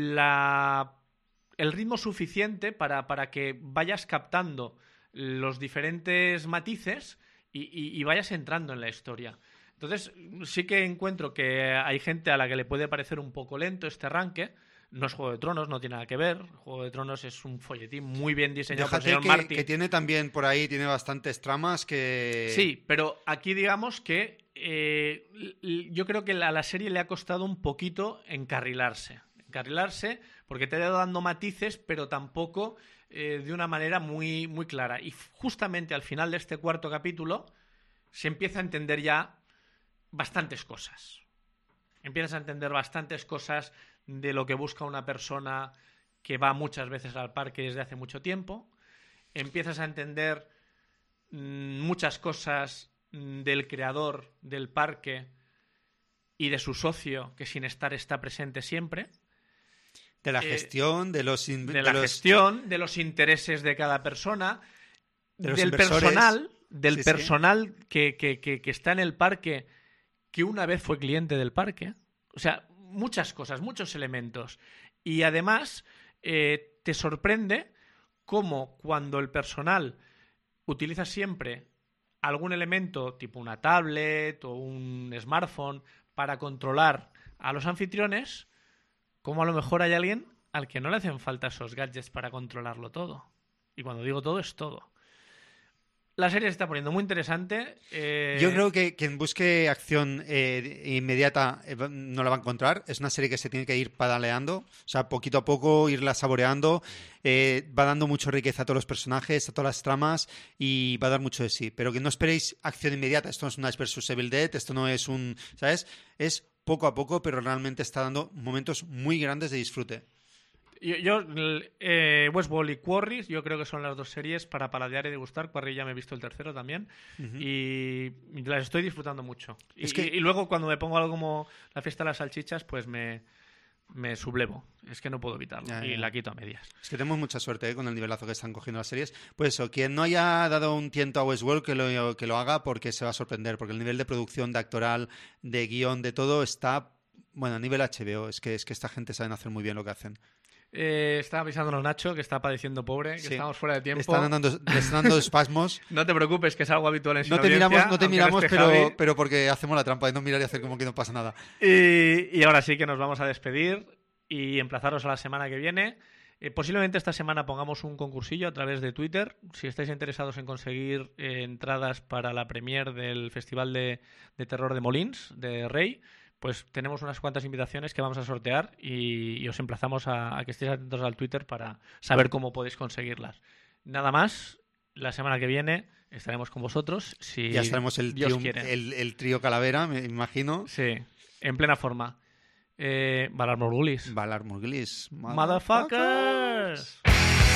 A: el ritmo suficiente para que vayas captando los diferentes matices y vayas entrando en la historia. Entonces, sí que encuentro que hay gente a la que le puede parecer un poco lento este arranque. No es Juego de Tronos, no tiene nada que ver. Juego de Tronos es un folletín muy bien diseñado por el señor Martin.
D: Que tiene también por ahí, tiene bastantes tramas que...
A: Sí, pero aquí digamos que yo creo que a la serie le ha costado un poquito encarrilarse porque te ha ido dando matices, pero tampoco de una manera muy, muy clara. Y justamente al final de este cuarto capítulo se empieza a entender ya bastantes cosas. Empiezas a entender bastantes cosas de lo que busca una persona que va muchas veces al parque desde hace mucho tiempo. Empiezas a entender muchas cosas del creador del parque y de su socio, que sin estar está presente siempre.
D: De la gestión, de los
A: intereses de cada persona,
D: del personal,
A: personal que está en el parque, que una vez fue cliente del parque. O sea, muchas cosas, muchos elementos. Y además te sorprende cómo cuando el personal utiliza siempre algún elemento tipo una tablet o un smartphone para controlar a los anfitriones, como a lo mejor hay alguien al que no le hacen falta esos gadgets para controlarlo todo. Y cuando digo todo, es todo. La serie se está poniendo muy interesante.
D: Yo creo que quien busque acción inmediata no la va a encontrar. Es una serie que se tiene que ir padaleando, o sea, poquito a poco irla saboreando. Va dando mucha riqueza a todos los personajes, a todas las tramas y va a dar mucho de sí. Pero que no esperéis acción inmediata. Esto no es un Ash vs Evil Dead, esto no es un... ¿Sabes? Es poco a poco, pero realmente está dando momentos muy grandes de disfrute.
A: Westworld y Quarry, yo creo que son las dos series para paladear y degustar. Quarry ya me he visto el tercero también. Y las estoy disfrutando mucho. Y luego cuando me pongo algo como La fiesta de las salchichas, pues me sublevo. Es que no puedo evitarlo. Y la quito a medias.
D: Es que tenemos mucha suerte con el nivelazo que están cogiendo las series. Pues eso, quien no haya dado un tiento a Westworld, que lo haga, porque se va a sorprender. Porque el nivel de producción, de actoral, de guión, de todo está... Bueno, a nivel HBO. Es que esta gente sabe hacer muy bien lo que hacen.
A: Está avisándonos Nacho, que está padeciendo pobre, que estamos fuera de tiempo.
D: Le están dando espasmos.
A: No te preocupes, que es algo habitual en
D: No te miramos, pero porque hacemos la trampa de no mirar y hacer como que no pasa nada.
A: Y ahora sí que nos vamos a despedir y emplazaros a la semana que viene. Posiblemente esta semana pongamos un concursillo a través de Twitter. Si estáis interesados en conseguir entradas para la premiere del Festival de Terror de Molins, de Rey, pues tenemos unas cuantas invitaciones que vamos a sortear y os emplazamos a que estéis atentos al Twitter para saber cómo podéis conseguirlas. Nada más, la semana que viene estaremos con vosotros. Si
D: ya estaremos el trío Calavera, me imagino.
A: Sí, en plena forma. Valar Morghulis.
D: Valar Morghulis.
A: Motherfuckers.